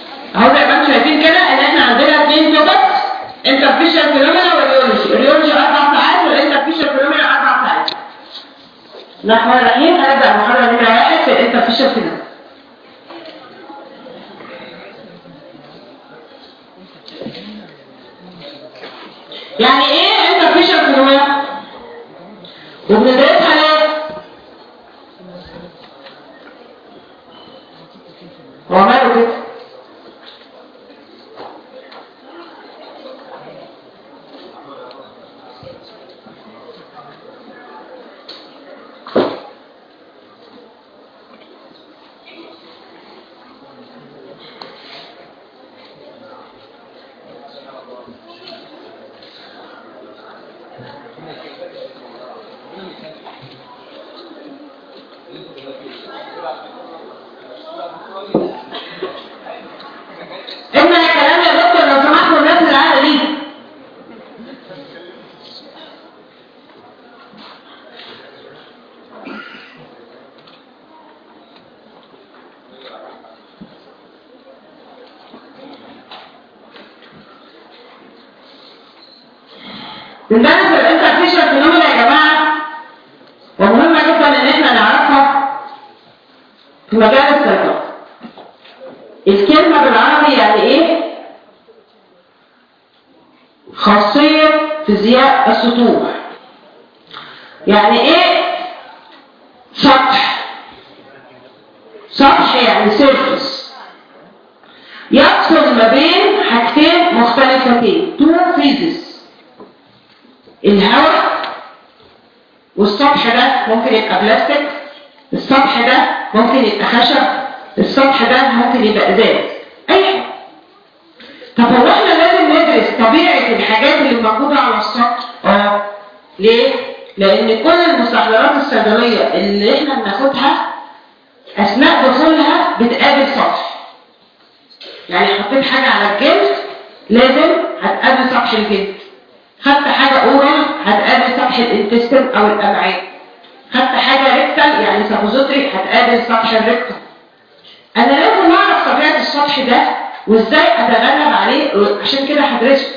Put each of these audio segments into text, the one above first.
اهو زي ما انتم شايفين كده ان احنا عندنا 2 توبكس، انترفيشال فينومينا والريولوجي. الريولوجي 4 ساعات والانترفيشال فينومينا 4 ساعات. الرحمن الرحيم. هنبدا المحاضره نمره 1 في الانترفيشال فينومينا. يعني ايه انترفيشال فينومينا؟ وبندرسها ليه؟ هو ماله كده؟ بندرس الانترفيشال فينومينا يا جماعه، ومهمه جدا ان احنا نعرفها في مجال السيطره. الكلمه بالعربي يعني ايه؟ خاصيه فيزياء السطوح. يعني ايه سطح؟ سطح يعني سيرفيس يفصل ما بين حاجتين مختلفتين، تو فيزز. الهواء والسطح ده ممكن يبقى بلاستيك، السطح ده ممكن يبقى خشب، السطح ده ممكن يبقى ازاز، اي حاجه. طب هو احنا لازم ندرس طبيعه الحاجات اللي موجوده على السطح؟ ليه؟ لان كل المستحضرات الصيدليه اللي احنا بناخدها اثناء دخولها بتقابل سطح. يعني حطيت حاجه على الجلد لازم هتقابل سطح الجلد. خدت حاجة اورال هتقابل سطح الانتستين او الامعاء. خدت حاجة ريكتال يعني سابوزوتري هتقابل سطح الريكتال. انا لازم اعرف طبيعة السطح ده وازاي اتغلب عليه، عشان كده هدرسه.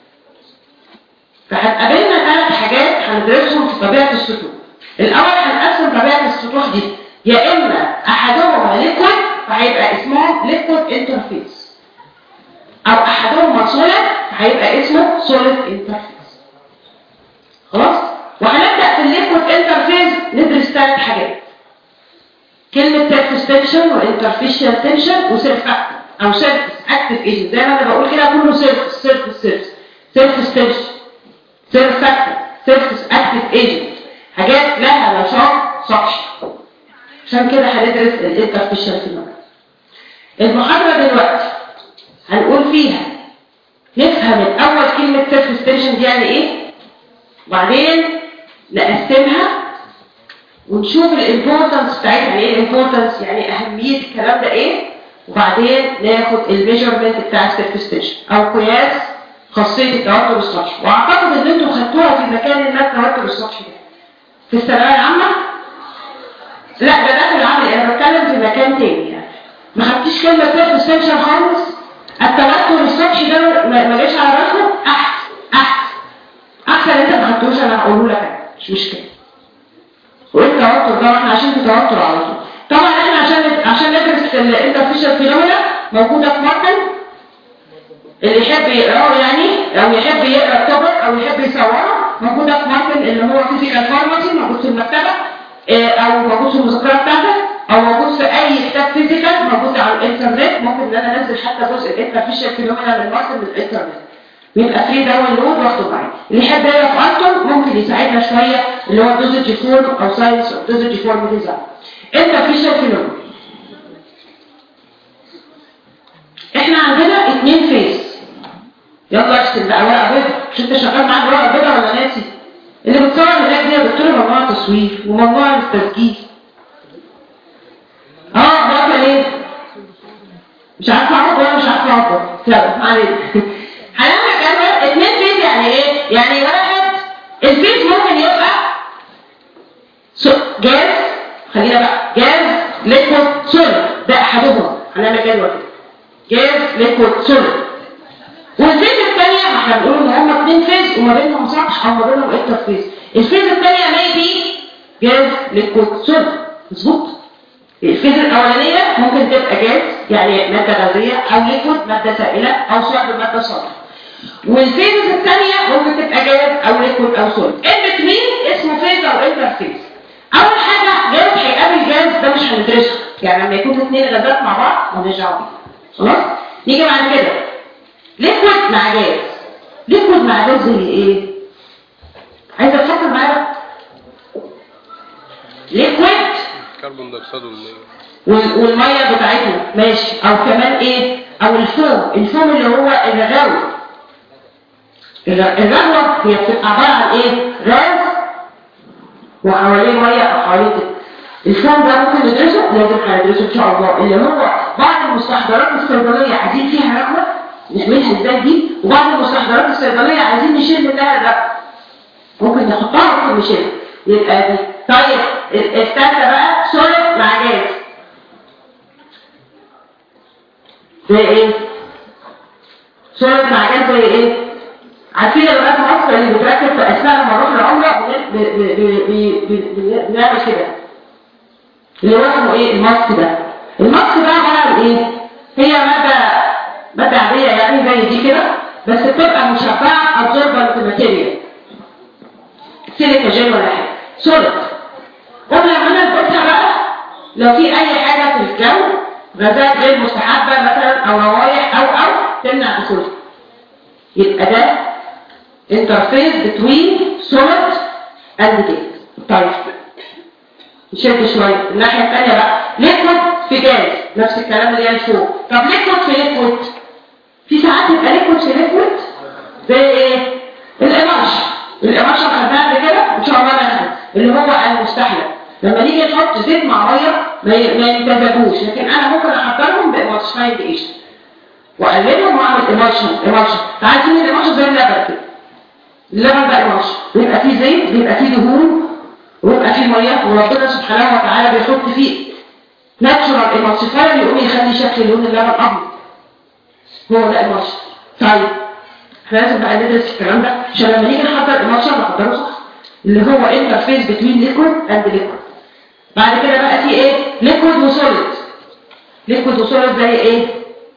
فهتقابلنا 3 حاجات هندرسهم في طبيعة السطوح. الاول هنقسم طبيعة السطوح دي، يا اما احدهما ليكويد فهيبقى اسمه ليكويد انترفيس، او احدهما سوليد هيبقى اسمه سوليد انترفيس. خلاص؟ وهنبدأ في الليكويد انترفيس ندرس 3 حاجات. كلمة سيرفيس تنشن وانترفيشال تنشن وسيرفاكتنت او سيرفيس اكتف ايجنت. زي ما انا بقول كده كله سيرفيس سيرفيس سيرفيس. سيرفيس تنشن، سيرفاكتنت، سيرفيس اكتف ايجنت، حاجات لها نشاط سطحي. عشان كده هندرس الانترفيشال فينومينا. المحاضرة دلوقتي هنقول فيها نفهم الاول كلمة سيرفيس تنشن دي يعني ايه، وبعدين نقسمها ونشوف الامبورتنس بتاعتها. يعني ايه الامبورتنس؟ يعني اهميه الكلام ده ايه، وبعدين ناخد الميجرمنت بتاع السيرفيس تنشن او قياس خاصيه التوتر السطحي. واعتقد ان انتم خدتوها في مكان ما التوتر السطحي ده في الثانويه العامه. لا ده في العمل، انا بتكلم في مكان تاني. يعني ما خدتيش كلمه سيرفيس تنشن خالص؟ التوتر السطحي ده ما جاش على راسكم؟ احسن انت ما خدتوش، انا هقوله لك مش مشكله. وايه التوتر ده؟ احنا عشان في توتر على طول. طبعا احنا عشان ندرس الانترفيشال فينومينا موجوده في ماركن، اللي يحب يقراه يعني او يحب يقرا التوبك او يحب يصوره موجوده في ماركن اللي هو فيزيكال فارماسي، موجود في المكتبه او موجود في المذكره بتاعتك او موجود في اي كتاب فيزيكال موجود على الانترنت. ممكن ان انا انزل حتى جزء الانترفيشال فينومينا من ماركن من الانترنت، بيبقى فري داونلود واخده معايا. اللي يحب يقرا في ارتون ممكن يساعدنا شويه اللي هو دوزج فورم او ساينس اوف دوزج فورم ديزاين. انترفيشال فينومينا احنا عندنا 2 فيز. يلا ارسم بقى ورقه بيضاء. مش انت شغال معاك ورقه بيضاء ولا ناسي؟ اللي بتصور هناك دي يا دكتور ممنوع تصوير وممنوع التسجيل. ده ليه؟ مش عارفه اعبر ولا مش عارفه اعبر. يلا ما علينا. هنعمل كده 2 فيز. يعني ايه؟ يعني واحد الفيز ممكن يبقى جاز، خلينا بقى جاز ليكويد سوليد، ده احدهم. هنعمل جدول كده جاز ليكويد سوليد. والفيز الثانيه احنا بنقول ان هم 2 فيز وما بينهم سطح او ما بينهم انترفيز. الفيز الثانيه ميبي جاز ليكويد سوليد. مظبوط. الفيز الاولانيه ممكن تبقى جاز يعني ماده غازيه او ليكويد ماده سائله او صلب ماده صلبه. والفيز الثانيه ممكن تبقى جاز او ليكويد او سوليد. ان بتوين اسمه فيز او انترفيز. اول حاجه جاز هيقابل جاز ده مش هندرسه، يعني لما يكون 2 غازات مع بعض مالناش دعوه بيه. خلاص؟ نيجي بعد كده ليكويد مع جاز. ليكويد مع جاز زي ايه؟ عايزه تفكر معايا. ليكويد كربون دايوكسيد والميه بتاعتنا ماشي، او كمان ايه؟ او الفوم اللي هو الرغاوي. الرغوه هي بتبقى عباره عن ايه؟ غاز وحواليه ميه او حواليه كده. الفوم ده ممكن ندرسه، لازم هندرسه ان شاء الله، اللي هو بعض المستحضرات الصيدليه عايزين فيها رغوه نعملها ازاي دي، وبعض المستحضرات الصيدليه عايزين نشيل منها الرغوه ممكن نحطها ممكن نشيلها، يبقى دي. طيب الثالثه بقى سوليد مع جاز زي ايه؟ سوليد مع جاز زي ايه؟ عارفين الغاز مصر اللي بتركب في اثناء لما نروح العمره بنعمل كده اللي هو اسمه ايه؟ الماسك ده. الماسك ده عباره عن ايه؟ هي ماده عاديه يعني زي دي كده، بس بتبقى مشبعه ابزوربنت ماتيريال سيليكا جيل ولا حاجه سوليد. قبل ما انا نقولها بقى لو في اي حاجه في الجو غازات غير مستحبه مثلا او روايح او تمنع دخولها، يبقى ده interface between solid and gas. طيب نشد شويه الناحيه الثانيه بقى ليكويد في جاز نفس الكلام اللي قال فوق. طب ليكويد في ليكويد في ساعات يبقى ليكويد في ليكويد زي ايه؟ القماشه خدناها قبل كده ان شاء الله ناخد اللي هو المستحلى. لما نيجي نحط زيت مع ميه ما يمتزجوش، لكن انا ممكن احضرهم بامالشفاينج ايجنت واقلبهم واعمل ايمالشن. عارفين الايمالشن زي اللبن كده، اللبن ده ايمالشن بيبقى فيه زيت بيبقى فيه دهون ويبقى فيه ميه، وربنا سبحانه وتعالى بيحط فيه ناتشورال ايمالشفاير يقوم يخلي شكل لون اللبن ابيض، هو ده ايمالشن. طيب احنا لازم بقى ندرس الكلام ده عشان لما نيجي نحضر ايمالشن نحضره صح، اللي هو انترفيس بين ليكويد اند ليكويد. بعد كده بقى في ايه؟ ليكويد وسوليد. ليكويد وسوليد زي ايه؟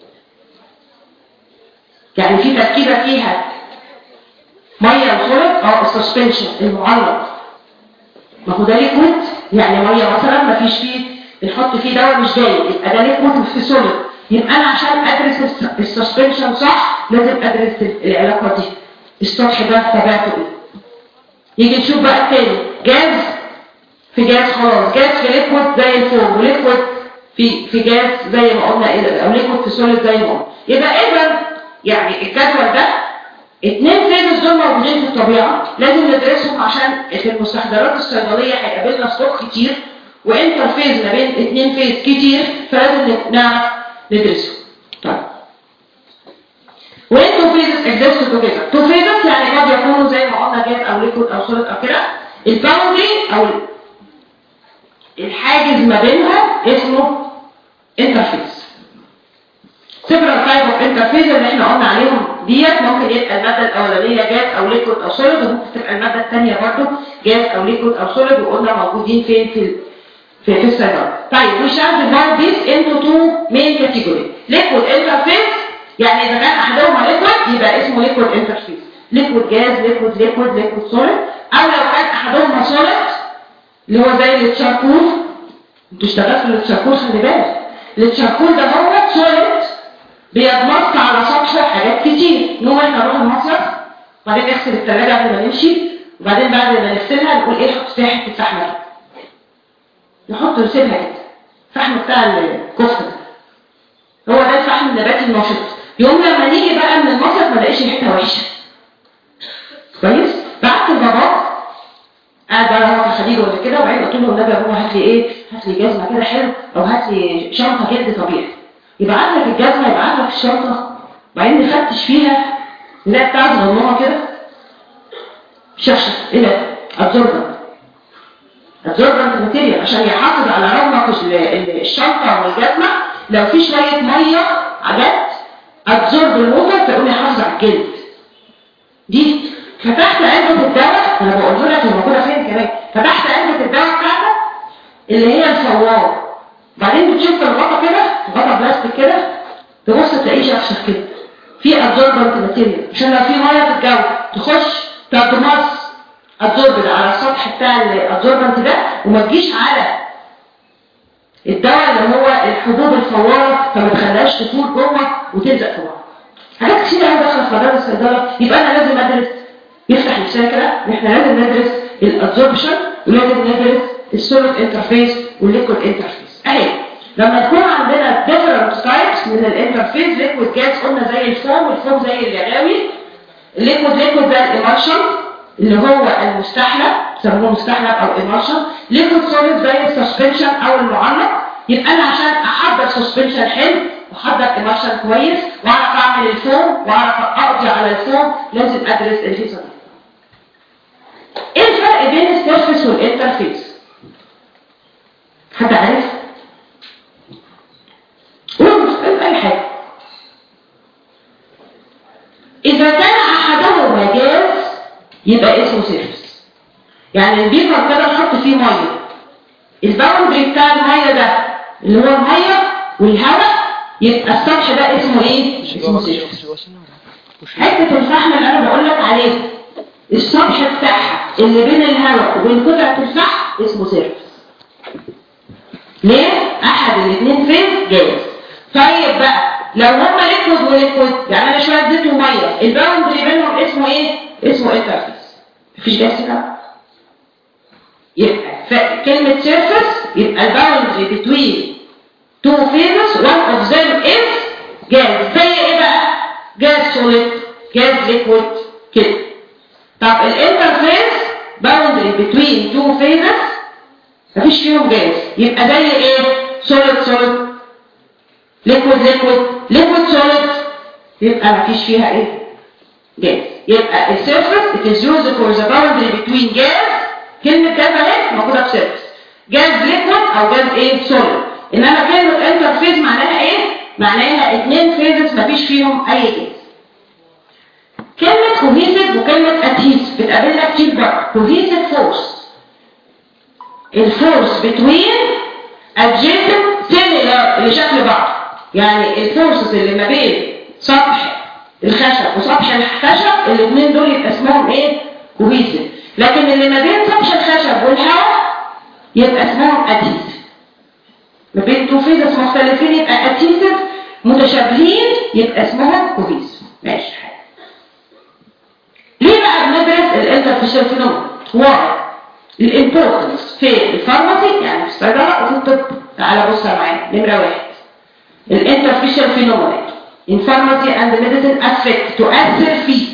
يعني في تركيبه فيها ميه وسوليد او السسبنشن المعلق، ما هو ده ليكويد يعني ميه مثلا ما فيش فيه بنحط فيه دواء مش دايب، يبقى ده ليكويد وفي سوليد. يبقى انا عشان ادرس السسبنشن صح لازم ادرس العلاقه دي، السطح ده تبعته ايه. يجي نشوف بقى التاني جاز في جاز، خلاص جاز في ليكويد زي الفوم، وليكويد في جاز زي ما قلنا او ليكويد في سوليد زي ما قلنا. يبقى اذا يعني الجدول ده 2 فيزز دول موجودين في الطبيعه لازم ندرسهم عشان في المستحضرات الصيدليه هيقابلنا ستوك كتير وانترفيز ما بين 2 فيز كتير، فلازم نعرف ندرسهم. طيب وين تو فيزز اكزيست توجذر. تو فيزز يعني قد يكونوا زي ما قلنا جاز او ليكويد او سوليد او كده. الباوندري او الحاجز ما بينها اسمه انترفيز. several type of interface اللي احنا قلنا عليهم ديت ممكن يبقى الماده الاولانيه جاز او ليكويد او سوليد، وممكن تبقى الماده الثانيه برضه جاز او ليكويد او سوليد، وقلنا موجودين فين في السيرفر. طيب we shall divide this into 2 main categories. liquid interface يعني اذا كان احدهما ليكويد يبقى اسمه ليكويد انترفيس، ليكويد جاز ليكويد سوليد، او لو كان احدهما سوليد اللي هو زي التشاركول. انتوا اشتغلتوا في التشاركول خلي بالك، التشاركول ده هو سوليد بيتمص على سطحه حاجات كتير. نقوم احنا نروح المصرف وبعدين نغسل الثلاجه قبل ما نمشي، وبعدين بعد ما نغسلها نقول ايه نحط فيها حته فحم كده، نحط نسيبها كده الفحم بتاع الكفته ده هو ده الفحم النباتي النشط. يوم لما نيجي بقى من المصرف ما نلاقيش ريحتها وحشه كويس. بعت البابا قاعد بقى هو في خديجه ولا كده، وبعدين قلت له النبي يا بابا هات لي ايه، هات لي جزمه كده حلو او هات لي شنطه جلد طبيعي. يبعت لك الجزمه يبعت لك الشنطه، وبعدين نفتش فيها نلاقي بتاعت غنومه كده شفشه ايه ده؟ ابزوربنت ماتيريال عشان يحافظ على رونق الشنطه والجزمه. لو في شويه ميه عجب ابزورب الوتر فيقوم يحافظ على الجلد. دي فتحت علبه الدواء، انا بقول لك هي موجوده فين كمان، فتحت علبه الدواء بتاعتك اللي هي الفوار، بعدين بتشوف الغطا كده، غطا بلاستيك كده، تبص تلاقيه شفشف كده في ابزوربنت ماتيريال، عشان لو في ميه في الجو تخش تضمص ابزوربنت على السطح بتاع الابزوربنت ده، وما تجيش على الدواء اللي هو الحبوب الفواره، فما تخليهاش تفور جوه وتلزق في بعض. حاجات كتير قوي داخله في مجال الصيدله. يبقى انا لازم ادرس، يفتح نفسنا كده ان احنا لازم ندرس الابزوربشن، ولازم ندرس السوليد انترفيس والليكويد انترفيس. اهي لما يكون عندنا ديفرنت تايبس من الانترفيس، ليكويد جاز قلنا زي الفوم، والفوم زي اليغاوي، الليكويد ده الامالشن اللي هو المستحلب، بيسموه مستحلب او امالشن، ليكويد سوليد زي السسبنشن او المعلق. يبقى انا عشان احضر سسبنشن حلو واحضر امالشن كويس واعرف اعمل الفوم واعرف اقضي على الفوم، لازم ادرس الهيصه دي. ايه الفرق بين السيرفيس والانترفيس؟ حد عارف؟ اي حاجه. اذا كان احدهما جاز يبقى اسمه سيرفيس، يعني البيكر كده نحط فيه ميه، الباوندري بتاع الميه ده اللي هو الميه والهواء، يبقى السطح ده اسمه ايه؟ اسمه سيرفيس. حته الفحم اللي انا بقول لك عليه السطح بتاعها اللي بين الهواء وبين قطعه الفحم اسمه سيرفيس. ليه؟ احد الاثنين فين؟ جاز. طيب بقى لو هما ليكويد وليكويد، يعني انا شويه زيت وميه، الباوندري بينهم اسمه ايه؟ اسمه انترفيس. مفيش جاز كده. يبقى كلمه سيرفيس يبقى الباوندري بتوين تو فيزز one of them is جاز. زي ايه بقى؟ جاز سوليد، جاز ليكويد كده. طب الانترفيس باوندري بتوين تو فيزز مفيش فيهم جاز، يبقى زي ايه؟ سوليد سوليد، ليكويد ليكويد، ليكويد سوليد، يبقى مفيش فيها ايه؟ جاز. يبقى السيرفيس it is used for the boundary between gas، كلمة جاز اهي موجودة في سيرفيس، جاز ليكويد او جاز ايه؟ سوليد. انما كلمة انترفيس معناها ايه؟ معناها اتنين فيزز مفيش فيهم اي جاز. كلمة cohesive وكلمة adhesive بتقابلنا كتير بقى. cohesive force، الفورس between adjacent similar اللي شكل بعض، يعني الفورسز اللي ما بين سطح الخشب وسطح الخشب الاثنين دول يبقى اسمهم ايه؟ cohesive. لكن اللي ما بين سطح الخشب والهواء يبقى اسمهم adhesive. ما بين تو فيزز مختلفين يبقى adhesive، متشابهين يبقى اسمهم cohesive. ماشي. ليه بقى بندرس الانترفيشال فينومينا؟ واحد الامبورتنس في الفارماسي يعني في الصيدله وفي الطب. تعالى بص معايا. نمره واحد الانترفيشال فينومينا in pharmacy and medicine affect تؤثر فيه.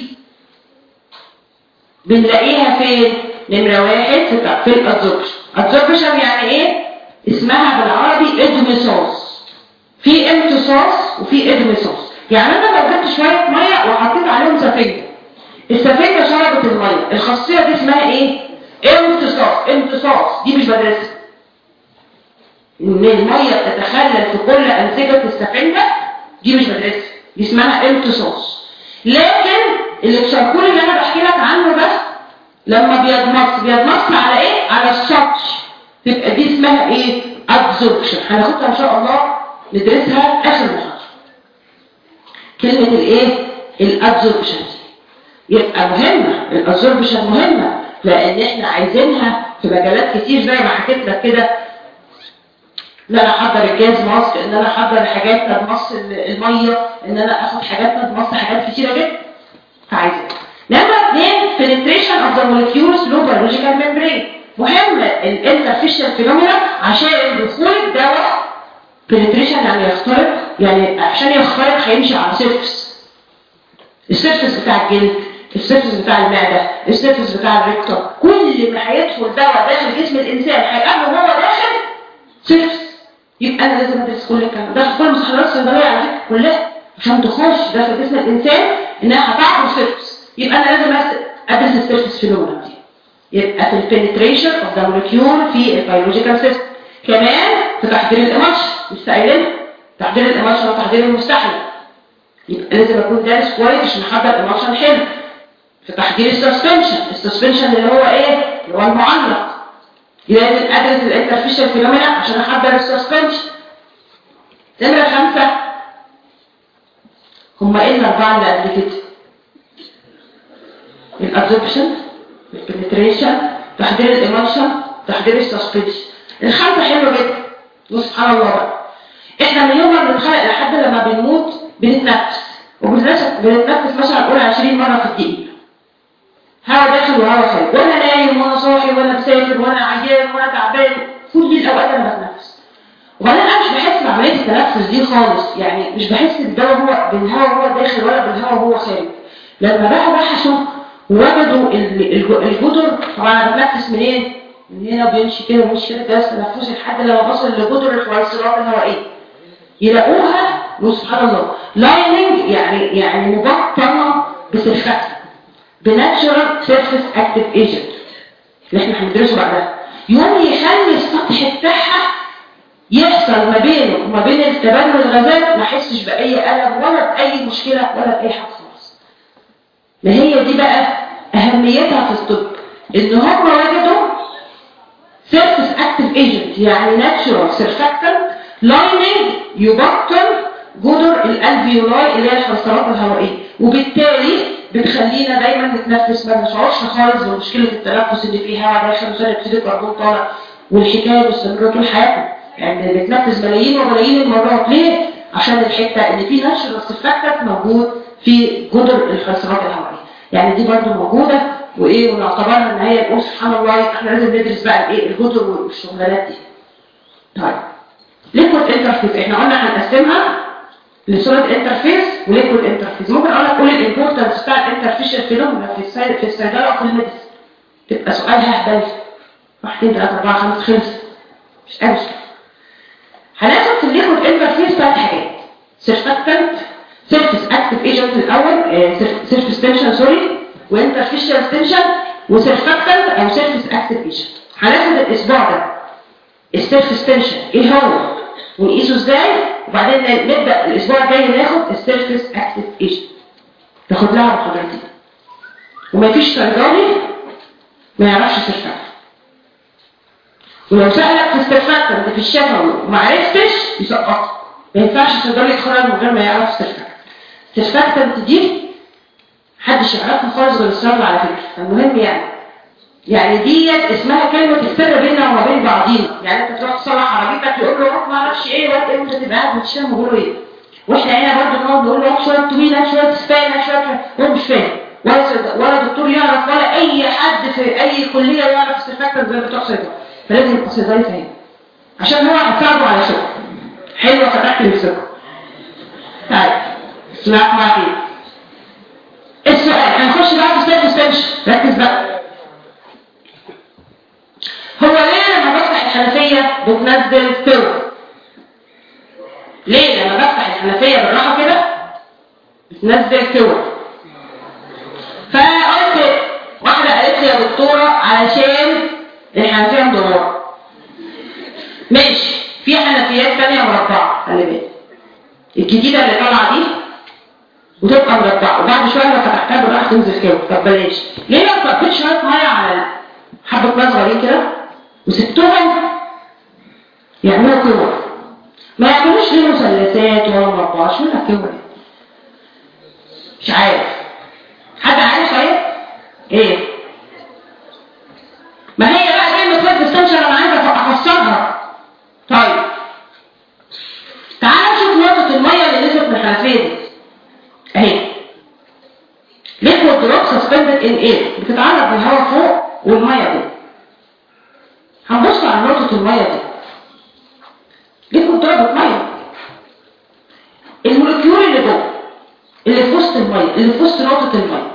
بنلاقيها فين؟ نمره واحد في الادزوربشن. ادزوربشن يعني ايه؟ اسمها بالعربي ادمصاص. في امتصاص وفي ادمصاص. يعني انا لو جبت شويه ميه وحطيت عليهم سفنجه، السفنجه شربت الميه، الخاصيه دي اسمها ايه؟ امتصاص. امتصاص دي مش بدرسها. ان الميه بتتخلل في كل انسجه السفنجه دي مش بدرسها، دي اسمها امتصاص. لكن الشاركول اللي انا بحكي لك عنه ده لما بيضمص على ايه؟ على السطح، تبقى دي اسمها ايه؟ ادزوربشن. هناخدها ان شاء الله ندرسها اخر محاضره. كلمه الايه؟ الادزوربشن يبقى مهمه. الادزوربشن مهمه لان احنا عايزينها في مجالات كتير زي ما حكيت لك كده، ان انا احضر الجاز ماسك، ان انا احضر حاجات تدمص الميه، ان انا اخد حاجات تدمص حاجات كتيره جدا. فعايزين نمره 2 penetration of the molecules through biological membrane. مهمه الانترفيشال فينومينا عشان دخول الدواء penetration يعني يخترق، يعني عشان يخترق هيمشي على سيرفس. السيرفس بتاع الجلد، السيرفس بتاع المعده، السيرفس بتاع الريكتوم، كل ما هيدخل دواء داخل جسم الانسان هيقابله وهو داخل سيرفس. يبقى انا لازم ادرس كل الكلام ده في كل المستحضرات الصيدليه على فكره كلها عشان تخش داخل جسم الانسان انها هتعبر سيرفس. يبقى انا لازم ادرس السيرفس فينومينا دي. يبقى في البنتريشن اوف ذا مولكيول في البيولوجيكال سيستم، كمان في تحضير الامالشن. لسه قايلين تحضير الامالشن وتحضير المستحلل. يبقى لازم اكون دارس كويس عشان احضر ايموشن حلو. في تحضير السسبنشن اللي هو ايه؟ اللي هو المعلق. لازم ادرس الانترفيشال فينومينا عشان احضر السسبنشن. نمرة 5 هما ايه الاربعه اللي قبل كده؟ الابزوربشن، البنتريشن، تحضير الايموشن، تحضير السسبنشن. الخمسه حلوه جدا. سبحان الله بقى. احنا من يوم ما بنتخلق لحد لما بنموت بنتنفس، وبنتنفس مثلا نقول 20 مره في الدقيقه. هوا داخل وهوا خارج، وانا نايم وانا صاحي وانا مسافر وانا عيان وانا تعبان، كل الاوقات انا بتنفس. وبعدين انا مش بحس بعمليه التنفس دي خالص، يعني مش بحس بالهوا هو داخل ولا بالهوا هو خارج. لما بقى بحثوا ووجدوا الجدر، طبعا انا بتنفس منين؟ من هنا بيمشي كده ومشي كده بس تنفسي لحد لما بصل لجدر الحويصلات الهوائيه. يلاقوها سبحان الله لايننج، يعني مبطنه بسرفكتنت، بناتشورال سيرفيس اكتيف ايجنت اللي احنا هندرسه بعدها، يوم يخلي السطح بتاعها يحصل ما بينه وما بين التبادل الغازات ما احسش باي الم ولا باي مشكله ولا باي حاجه خالص. ما هي دي بقى اهميتها في الطب، ان هم وجدوا سيرفيس اكتيف ايجنت يعني ناتشورال سيرفكتنت لايننج يبطن جدر الالفيولاي اللي هي الحويصلات الهوائيه، وبالتالي بتخلينا دايما نتنفس، ما نشعرش خالص بمشكله التنفس اللي فيه هواء داخل وثاني اكسيد الكربون طالع، والحكايه مستمره طول حياتنا. يعني بنتنفس ملايين وملايين المرات. ليه؟ عشان الحته اللي فيه ناتشورال سيرفكتنت موجود في جدر الحويصلات الهوائيه. يعني دي برضو موجوده وايه، ونعتبرها ان هي نقول سبحان الله احنا لازم ندرس بقى الايه الجدر والشغلانات دي. طيب ليكويد انترفيس احنا قلنا هنقسمها لسوليد انترفيس وليكويد انترفيس. ممكن اقول لك قول الامبورتنس بتاع الانترفيشال فينومينا في الصيدله وفي الميديسن، تبقى سؤالها هبل 1 2 3 4 5 خلص مش قوي. هناخد في الليكويد انترفيس 3 حاجات: سيرفكتنت، سيرفيس اكتيف ايجنت الاول، سيرفيس تنشن سوري، وانترفيشال تنشن، وسيرفكتنت او سيرفيس اكتيف ايجنت. هناخد الاسبوع ده السيرفيس تنشن ايه هو ونقيسه ازاي، وبعدين نبدا الاسبوع الجاي ناخد السيرفيس اكتيف ايجنت، تاخد لها محاضرتين. وما فيش صيدلي ما يعرفش سيرفكتنت، ولو سالك في السيرفكتنت في الشفوي وما عرفتش يسقطك. ما ينفعش صيدلي يتخرج من غير ما يعرف السيرفكتنت. السيرفكتنت دي محدش يعرفها خالص غير الصيدله على فكره. المهم يعني ديت اسمها كلمه السر بيننا وما بين بعضينا. يعني انت تروح تصلح عربيتك تقول له ما اعرفش ايه وقت انت تبقى قاعد مش فاهم بيقولوا ايه، واحنا هنا برضه نقعد نقول له شويه طويله شويه سبانه شويه، هو مش فاهم ولا دكتور يعرف ولا اي حد في اي كليه يعرف السيرفكتنت زي بتوع صيدله. فلازم يبقى صيدلي فاهم عشان هو هيساعده على شغل. حلوه فتحت نفسكم. طيب بسم الله الرحمن الرحيم. السؤال هنخش بقى في السيرفيس تنشن. ركز بقى. هو ليه لما بفتح الحنفيه بتنزل فوق؟ ليه لما بفتح الحنفيه بالراحه كده بتنزل فوق؟ فقلت واحده قالت لي يا دكتوره علشان الحنفيه مدوره. ماشي، في حنفيات ثانيه مربعه، خلي بالك الجديده اللي طالعه دي وتبقى مربعه، وبعد شويه لما فتحتها بالراحه تنزل كده. طب بلاش، ليه ما تحطيش شويه ميه على حبه ميه صغيرين كده وسبتهم يعملوا كور؟ ما يعملوش ليه مثلثات ولا مربعات؟ شو الكور دي؟ مش عارف. حد عارف ايه؟ ما هي بقى كلمه سيرفيس تنشن انا عايزه افسرها. طيب تعالوا نشوف نقطه الميه اللي نزلت من الحنفيه دي اهي. ليكويد دروب سسبندد ان اير، بتتعرض للهواء فوق والميه دي. هنبص على نقطه الميه دي. ليكويد دروب ميه، المولكيول اللي جوه اللي في وسط الميه اللي في وسط نقطه الميه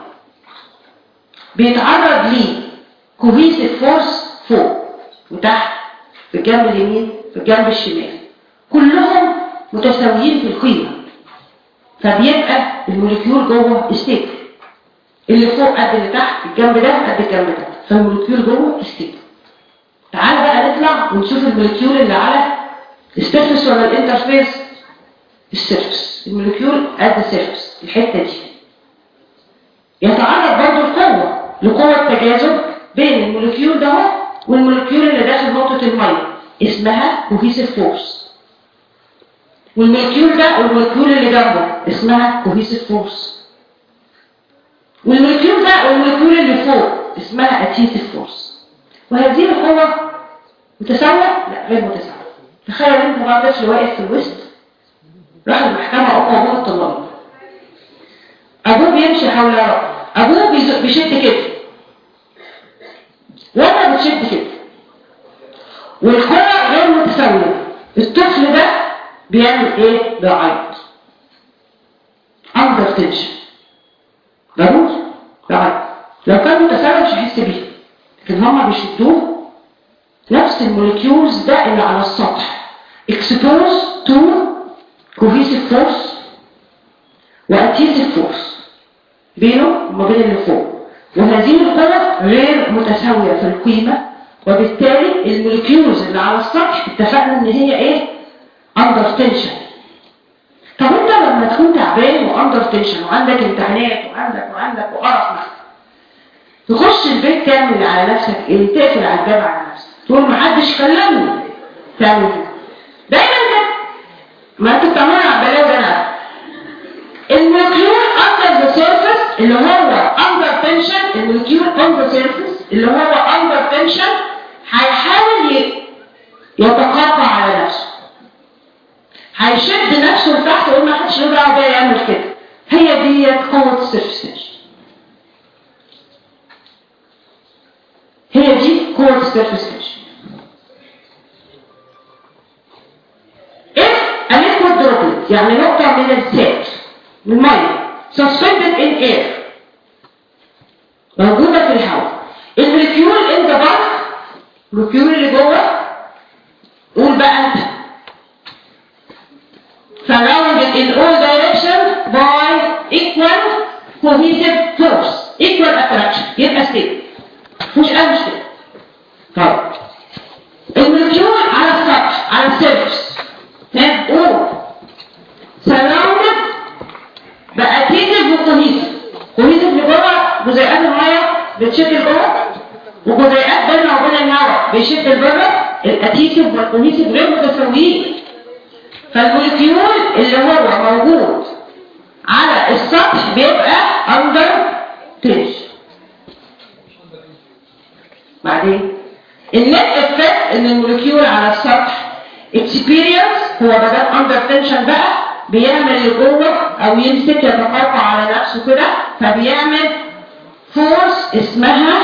بيتعرض ليه كوهيسيف فورس فوق وتحت في الجنب اليمين في الجنب الشمال، كلهم متساويين في القيمه، فبيبقى المولكيول جوه ستيبل. اللي فوق قد اللي تحت، الجنب ده قد الجنب ده، فالمولكيول جوه ستيبل. تعال بقى نطلع ونشوف المولكيول اللي على السيرفيس ولا الانترفيس. السيرفس. الموليكيول ات ذا سيرفس، الحته دي يتعرض برضه لقوه تجاذب بين الموليكيول ده والموليكيول اللي داخل نقطه الميه، اسمها كوهيسيف فورس. والموليكيول ده والموليكيول اللي جنبه اسمها كوهيسيف فورس. والموليكيول ده والموليكيول اللي فوق اسمها ادهيسيف فورس. وهذه القوه متساويه؟ لا، غير متساويه. تخيل انت بقى طفل واقف في الوسط، راح المحكمه ابوه الطلاب، ابوه بيمشي حول ابوه بيشد كده وانت بتشد كده، والقوه غير متساويه. الطفل ده بيعمل ايه؟ بيعيط اندر تنشن، ضروري بيعيط. لو كان متساوي مش هيحس بيه، لكن هما بيشدوه. نفس الموليكيولز ده اللي على السطح exposed to cohesive force وadhesive force بينه وما بين اللي فوق، وهذه القوة غير متساوية في القيمة، وبالتالي الموليكيولز اللي على السطح اتفقنا ان هي ايه؟ under tension. طب انت لما تكون تعبان واندر تنشن وعندك امتحانات وعندك وقرف نفسك، تخش البيت تعمل على نفسك ايه؟ تقفل على الباب على نفسك، تقول محدش كلمني، تعمل كده دايما كده. ما انت بتعملها على البلاوي ده. انا الموليكيول اندر ذا سيرفيس اللي هو اندر تنشن، الموليكيول اندر سيرفيس اللي هو اندر تنشن هيحاول يتقاطع على نفسه، هيشد نفسه لتحت ويقول ما حدش له دعوه بيا يعمل كده. هي دي قوه السيرفيس، هي دي قوه السيرفيس. liquid droplet يعني نقطة من الزيت من المية suspended in air موجودة في الهواء. الموليكيول in the bulk، الموليكيول اللي جوه، قول بقى انت، surrounded in all directions by equal cohesive force equal attraction، يبقى ستيبل مش اي مشكلة. طيب الموليكيول على السطح على السيرفس قول surrounded بأدهيسيف وكوهيسيف. كوهيسيف اللي جوه جزيئات الميه بتشد لجوه، وجزيئات بينها وبين الهواء بيشد لبره. الادهيسيف والكوهيسيف غير متساويين، فالموليكيول اللي هو موجود على السطح بيبقى اندر تنشن. بعدين النت افكت ان الموليكيول على السطح اكسبيرينس هو بدل اندر تنشن بقى بيعمل لجوه او يمسك يتقاطع على نفسه كده، فبيعمل فورس اسمها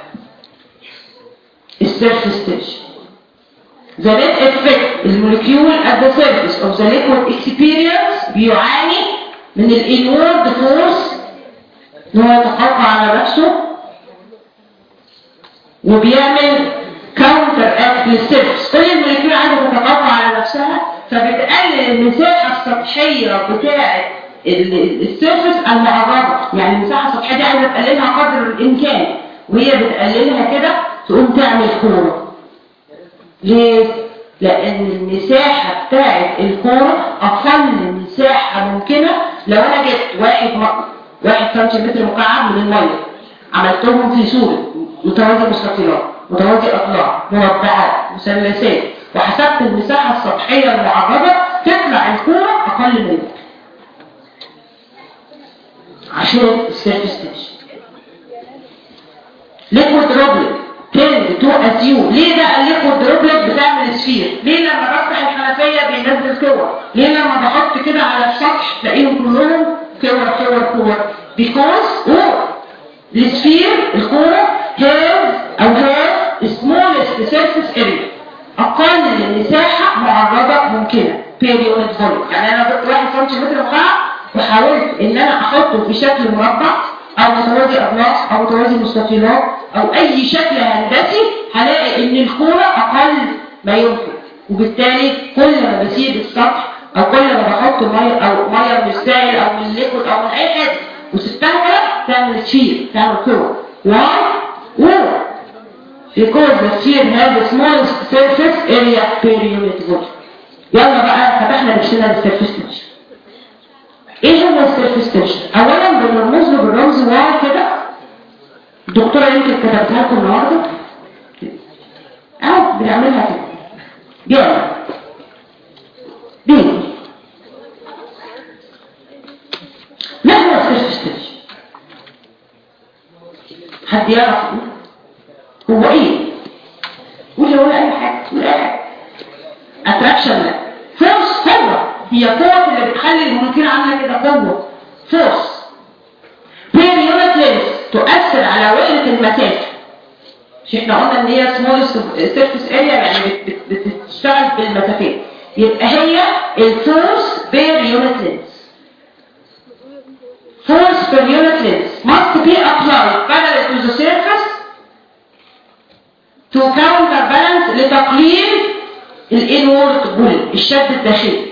السيرفيس تنشن. The net effect الموليكيول at the surface of the liquid experience بيعاني من الانورد فورس ان هو يتقاطع على نفسه، وبيعمل كاونتر اكت للسيرفيس. كل الموليكيول عايزه تتقاطع على نفسها، فبتقلل المساحه السطحيه بتاعه السيرفيس المعرضه. يعني المساحه السطحيه دي عايزه تقللها قدر الامكان، وهي بتقللها كده تقوم تعمل كوره. ليه؟ لان المساحه بتاعه الكوره اقل مساحه ممكنه. لو انا جبت واحد سنتيمتر مكعب من الميه، عملتهم في صوره متوازي مستطيلات، متوازي اضلاع، مربعات، مثلثات، وحسبت المساحه السطحيه المعرضه، تطلع الكوره اقل من ده عشان السيرفيس تنشن. ليكويد دروبلت تند تو اسيو. ليه بقى الليكويد دروبلت بتعمل سفير؟ ليه لما بفتح الحنفيه بينزل كور؟ ليه لما بحط كده على السطح تلاقيهم كلهم كور كور كور؟ because السفير الكوره has smallest surface area، اقل مساحه معرضه ممكنه period volume. يعني انا جبت 1 سنتيمتر مكعب وحاولت ان انا احطه في شكل مربع او متوازي اضلاع او متوازي مستطيلات او اي شكل هندسي، هلاقي ان الكوره اقل ما يمكن، وبالتالي كل ما بسيب السطح او كل ما بحط ميه او ميه من السائل او من الليكويد او من اي حاجه وسبتها تعمل سفير، تعمل كوره. Why? Because the sphere has the smallest surface area per unit volume. يلا بقى فتحنا نفسنا للسيرفيس تنشن. ايه هو السيرفيس تنشن؟ اولا بنرمز له بالرمز واي كده، الدكتوره يمكن كتبتها لكم النهارده بنعملها كده جامد بيجي. ما هو السيرفيس تنشن؟ حد يعرف هو ايه؟ قول ولا اي حاجه، ولا اي حاجه. اتراكشن لا، فورس قوه، هي قوه اللي بتخلي المولكيول عامله كده، قوه فورس. بير يونت لينس تؤثر على وحده المسافه. مش احنا قلنا ان هي سمول سيرفيس اريا، يعني بتشتغل بالمسافات، يبقى هي الفورس بير يونت لينس. Force per unit length must be applied parallel to the surface to counterbalance لتقليل الانورد بول، الشد الداخلي.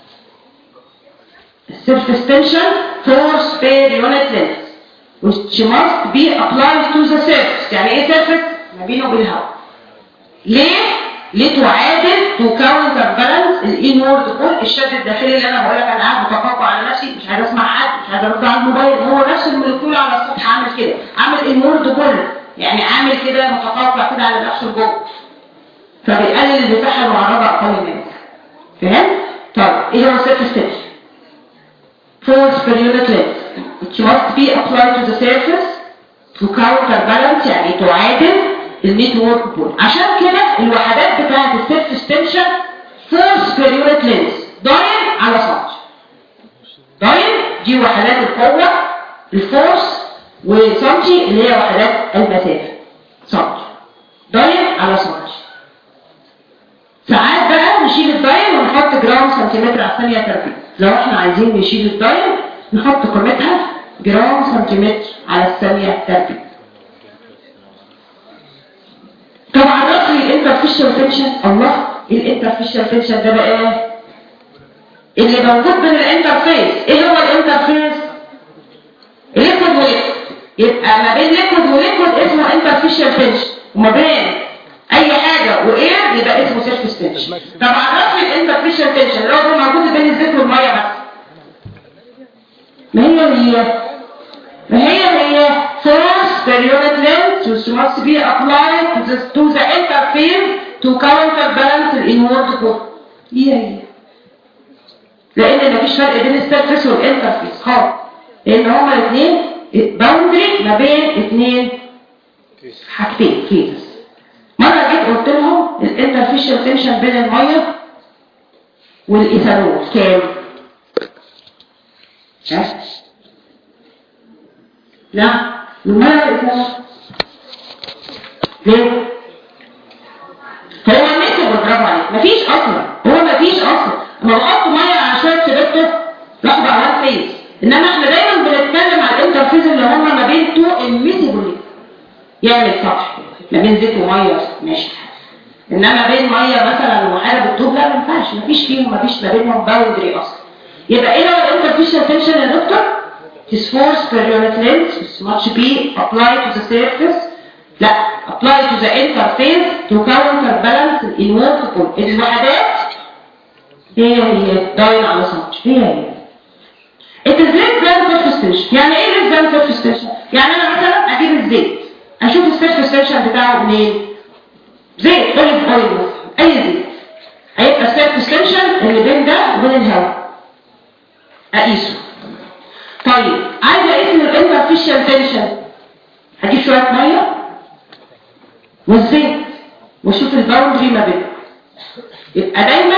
Surface tension force per unit length which must be applied to the surface. يعني ايه surface؟ ما بينه وبالهواء. ليه؟ لتعادل to counterbalance الانورد بول، الشد الداخلي اللي انا بقول لك انا قاعد متقاطع على نفسي، مش عايز اسمع حد، مش عايز ارد على الموبايل، هو نفس المولكيول على السطح عامل كده، عامل انورد بول، يعني عامل كده متقاطع كده على نفسه جوه، فبيقلل المساحه المعرضه اقل منه. فهمت؟ طيب ايه هو السيرفيس تنشن؟ Force per unit length which must be applied to the surface to counterbalance، يعني تعادل النتورك بول. عشان كده الوحدات بتاعت السيرفيس تنشن فورس بير يونت لينس داين على سنتي. داين دي وحدات القوه، الفورس، وسنتي اللي هي وحدات المسافه، سنتي داين على سنتي. ساعات بقى نشيل الداين ونحط جرام سنتيمتر على الثانيه تربيع. لو احنا عايزين نشيل الداين نحط قيمتها جرام سنتيمتر على الثانيه تربيع. طبعا رأسي الانترفيشال تنشن. الله، الانترفيشال تنشن ده بقى ايه؟ اللي موجود بين الانترفيس. ايه هو الانترفيس؟ ليكويد وليكويد. يبقى ما بين ليكويد وليكويد اسمه انترفيشال تنشن، وما بين اي حاجه واير يبقى اسمه سيرفيس تنشن. طبعا رأسي الانترفيشال تنشن اللي هو موجود بين الزيت والميه بس. ما هي force per unit length which must be applied to the interface to counterbalance the inward pull. هي لان مفيش فرق بين السيرفيس والانترفيس خالص، لان هما الاثنين باوندري ما بين اثنين حاجتين فيزز. مره جيت قلت لهم الانترفيشال تنشن بين الميه والايثانول كام؟ لا، الميه والايثانول ليه؟ هو النسبه برافو عليك، مفيش اصلا، انا بحط ميه على شويه سيلكتور لحظه على فيز، انما احنا دايما بنتكلم على الانترفيز اللي هما ما بين تو اميسيبل، يعمل سطح ما بين زيت وميه ماشي، انما بين ميه مثلا وحاجه بتدوب لا ما ينفعش، مفيش ما بينهم باوندري اصلا. يبقى ايه هو الانترفيشال تنشن يا دكتور؟ His force per unit length must be applied to the surface. لا، apply to the interface to counterbalance the inward pull. الوحدات هي داين على سنتي، هي It is less than surface tension. يعني ايه less than surface tension؟ يعني انا مثلا اجيب الزيت، اشوف السيرفيس تنشن بتاعه منين؟ زيت اوليف اويل مثلا، اي زيت، هيبقى السيرفيس تنشن اللي بين ده وبين الهواء اقيسه. طيب عايز اقيس الانترفيشال تنشن، هجيب شويه ميه والزيت واشوف الباوندري ما بينهم، يبقى دايما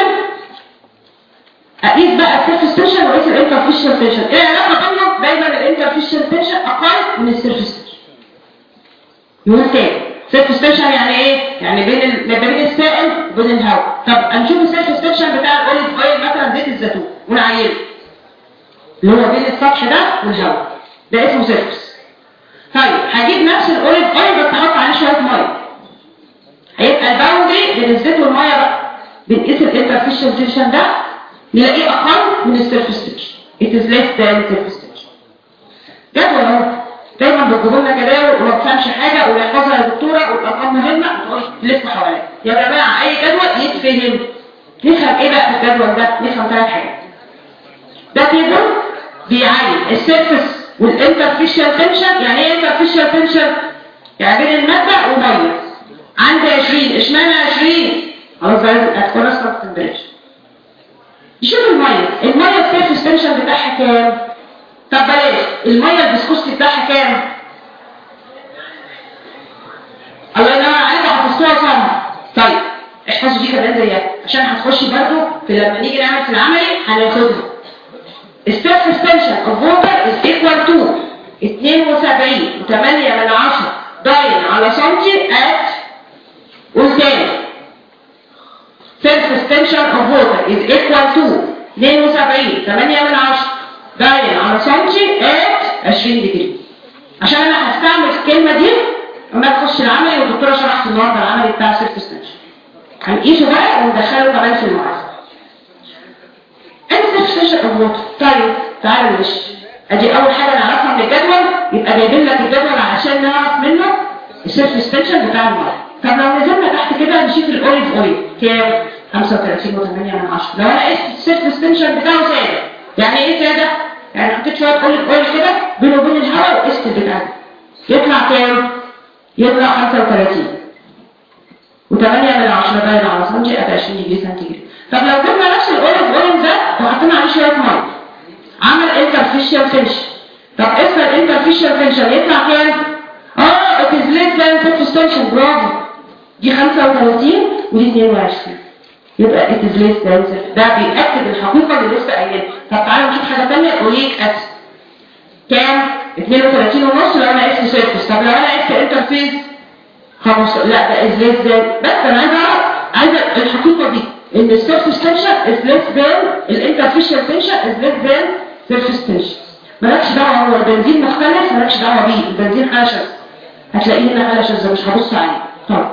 اقيس بقى السيرفيس تنشن واقيس الانترفيشال تنشن. ايه العلاقه بينهم؟ دايما الانترفيشال تنشن اقل من السيرفيس تنشن. يقول تاني سيرفيس تنشن يعني ايه؟ يعني بين السائل وبين الهواء. طب هنشوف السيرفيس تنشن بتاع الاوليف اويل مثلا زيت الزيتون ونعينه اللي هو بين السطح ده والهواء، ده اسمه سيرفيس. طيب هجيب نفس الاوليف اويل بس احط عليه شويه ميه، هيبقى الباوندري بين الزيت والميه بقى بنقيس الانترفيشال تنشن ده نلاقيه اقل من السيرفيس تنشن. It is less than surface tension. جدول اهو دايما بتجيبوا لنا جداول وما بفهمش حاجه ونحفظها يا دكتوره والارقام مهمه وتقول تلف حواليها. يا جماعه اي جدول يتفهم. نفهم ايه بقى في الجدول ده؟ نفهم ثلاث حاجات. ده تيبل بيعلي السيرفس والانترفيشال تنشن. يعني ايه انترفيشال تنشن؟ يعني بين المادة ومية. عندي 20، اشمعنى 20؟ خلاص بقى هتكون اصلا تمبريتشر. نشوف المية السيرفس تنشن بتاعها كام؟ طب بلاش المية الفيسكوستي بتاعها كام؟ الله ينور عليك، هتحفظوها صم. طيب احفظوا دي كمان زيها عشان هتخشي برضه في لما نيجي نعمل في العملي هناخدها. السيرفس تنشن اوف ووتر از ايكوال تو 72.8 داين على سنتي ات قدام. surface tension of water is equal to 72.8 داين على سنتي at 20 ديجري. عشان انا هستعمل الكلمة دي لما تخش العملي، والدكتورة شرحت النهارده العملي بتاع surface tension. هنقيسه بقى وندخله كمان في المعادلة. surface tension of water. طيب تعالوا نمشي. ادي اول حاجة نعرفها من الجدول، يبقى جايبين لك الجدول عشان نعرف منه السيرفس تنشن بتاع الميه. طب لو نزلنا تحت كده نشوف الاوليف اويل كام؟ 35.8. لو انا قست السيرفس تنشن بتاعه ساده. يعني ايه ساده؟ يعني حطيت شويه اوليف اويل كده بينه وبين الهواء وقست بتاعه يطلع كام؟ يطلع 35.8 باين على سنتي ات 20 ديجري سنتيجريد. طب لو جبنا نفس الاوليف اويل ده وحطينا عليه شويه ميه عمل انترفيشال تنشن. طب قست الانترفيشال تنشن يطلع كام؟ it is less than surface tension. برافو، دي 35 ودي 22. يبقى it is less than surface. ده بيأكد الحقيقة اللي لسه قايلها. طب تعالوا نشوف حاجة تانية. اوليك اسيد كام؟ 32.5 لو انا قست سيرفس. طب لو انا قست انترفيس 5، لا ده is less than. بس انا عايزة الحقيقة دي ان السيرفس تنشن is less than الانترفيشال تنشن is less than surface tension. مالكش دعوة، هو البنزين مختلف مالكش دعوة بيه. البنزين حاجة شاذة، هتلاقيه هنا حاجة شاذة مش هبص عليه. طب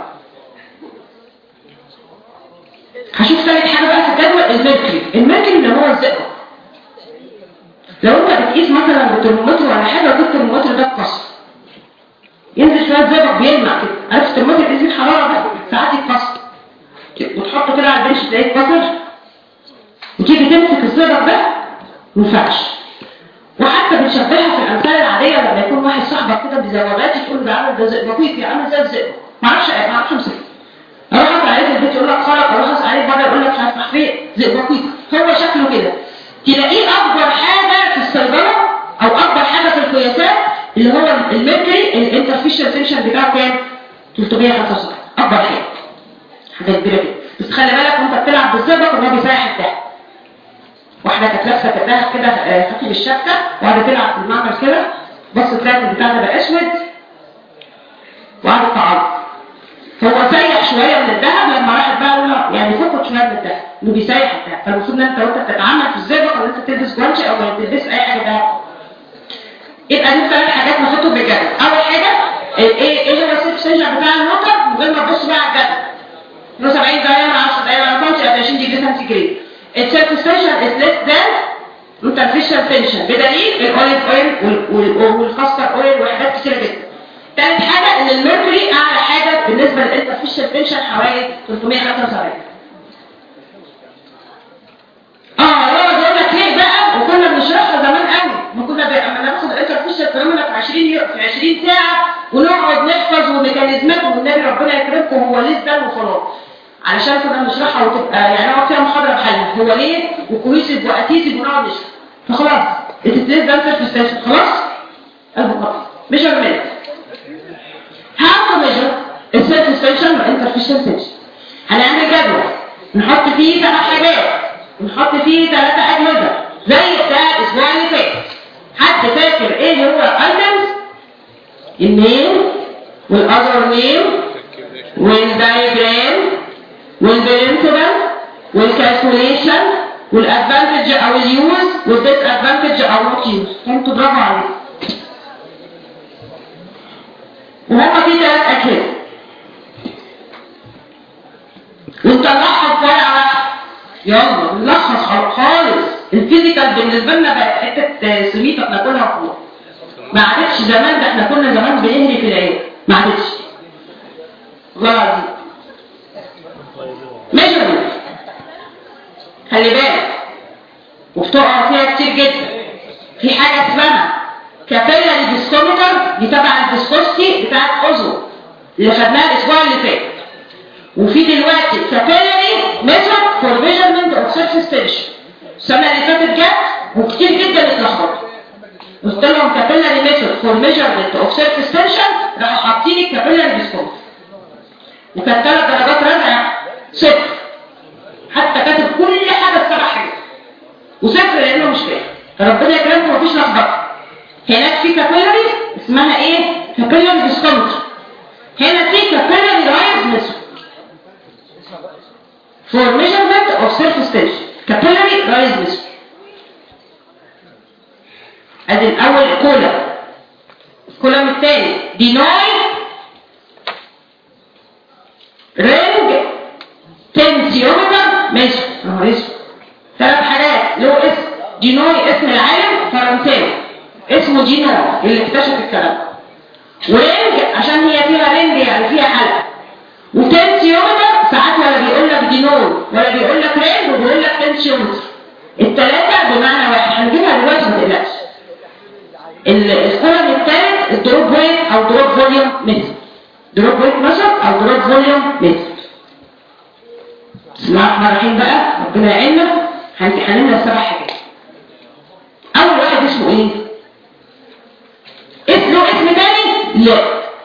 هشوف ثالث حاجة بقى في الجدول الميركوري اللي هو الزئبق. لو انت بتقيس مثلا بترمومتر ولا حاجة وجبت الترمومتر ده اتكسر، ينزل شوية زئبق بيلمع كده. عارف الترمومتر بيقيس الحرارة ده ساعات يتكسر وتحطه كده على البنش تلاقيه اتكسر، وتيجي تمسك الزئبق ده مينفعش. وحتى بنشبهها في الامثله العاديه لما يكون واحد صاحبك كده بزواجاتي تقول ده عامل ده زئبقيك، عامل زي الزئبق. ما اعرفش امسكه. اروح اسال عليه في البيت يقول لك خرق، اروح اسال عليه بره يقول لك مش عارف فين زئبقيك. هو شكله كده. تلاقيه اكبر حاجه في الصيدله او اكبر حاجه في القياسات اللي هو الميركوري الانترفيشال تنشن بتاعه كام؟ 375. اكبر حاجه كبيره كده. بس خلي بالك وانت بتلعب بالزئبق ان هو بيسيح الدهب. واحدة كانت لابسه كتاها كده خفيف الشبكه وقاعده تلعب في المعمل كده، بصت لقت البتاع ده بقى اسود وقعدت تعيط. هو سيح شويه من الذهب لما راحت بقى يعني فقد شويه من الذهب انه بيسيح الذهب. فالمفروض ان انت وانت بتتعامل في الزئبق ان انت تلبس جوانشي او ما تلبس اي حاجه ذهب. يبقى دي 3 حاجات ناخدهم بالجدول. اول حاجه ايه هو السيرفس تنشن بتاع الموتور من غير ما تبص بقى على الجدول. 70 دايره 10 دايره سنتي 20 ديجري سنتيجريد. السيرفس تنشن is less than interfacial tension بدليل الاوليف اويل والكاستر اويل وحاجات كتيره جدا. ثالث حاجه ان الميركوري اعلى حاجه بالنسبه للانترفيشال تنشن حوالي 375. يقعد يقول لك ليه بقى، وكنا بنشرحها زمان قوي. ما كنا لما ناخد الانترفيشال فينومينا في 20 ساعه ونقعد نحفظ وميكانيزمات والنبي ربنا يكرمكم هو ليه ده وخلاص. علشان كنا بنشرحها وتبقى يعني نقعد فيها محاضره بحالها هو ليه وكويسيف واتيسيف ونقعد نشرح. فخلاص التسليس ده في الستيشن خلاص المقطع ميجرمنت. هاو تو ميجر السيرفس تنشن والانترفيشال تنشن. هنعمل جدول نحط فيه 3 حاجات ونحط فيه 3 اجهزه زي بتاع الاسبوع اللي فات. حد فاكر ايه هو الايتمز؟ النيم والاذر نيم والدايجرام والبرنسبل والكالكوليشن والادفانتج او اليوز والديس ادفانتج او نوت يوز. انتوا برافو عليكم. وهما في 3 اجهزه ونطلعها في ورقه واحده. يلا نلخص خالص. الفيزيكال بالنسبه لنا بقت حته سميته بناكلها فوق. ما عادتش زمان، ده احنا كنا زمان بنهري في العين. ما عادتش والله العظيم. في حاجه اسمها كابيلاري ديسكومتر، دي تبع الديسكوستي بتاعت اوزو اللي خدناها الاسبوع اللي فات. وفي دلوقتي كابيلاري ميثود فور ميجرمنت اوف سيرفيس تنشن. السنه اللي فاتت جت وكتير جدا اتلخبطوا. قلت لهم كابيلاري ميثود فور ميجرمنت اوف سيرفيس تنشن، راحوا حاطين الكابيلاري ديسكومتر. وكانت 3 درجات رابعه صفر. حتى كاتب كل حاجه ب7 حاجات. وصفر لانه مش فاهم. فربنا يكرمكم مفيش لخبطه. هناك في كابيلاري اسمها ايه؟ كابيلاري ديسكومتر. هنا في كابيلاري رايز ميثود for measurement of surface tension. capillary rise method. ادي الاول الكولم الثاني deny ring tensiometer method. اسم 3 حاجات له اسم. deny اسم العالم فرنساوي اسمه جينو اللي اكتشف الكلام. ورينج عشان هي فيها رينج يعني فيها حلقه. وتنسيومتر ساعات ولا بيقول لك دينول ولا بيقول لك رينج وبيقول لك تنسيومتر. الثلاثه بمعنى واحد. هنجيبها دلوقتي ما تقلقش. الكولم الثالث الدروب ويت او دروب فوليوم ميثود. دروب ويت ميثود او دروب فوليوم ميثود. بسم الله الرحمن الرحيم بقى ربنا يعيننا. هنعمل 7 حاجات. اول واحد اسمه ايه؟ له اسم تاني؟ لا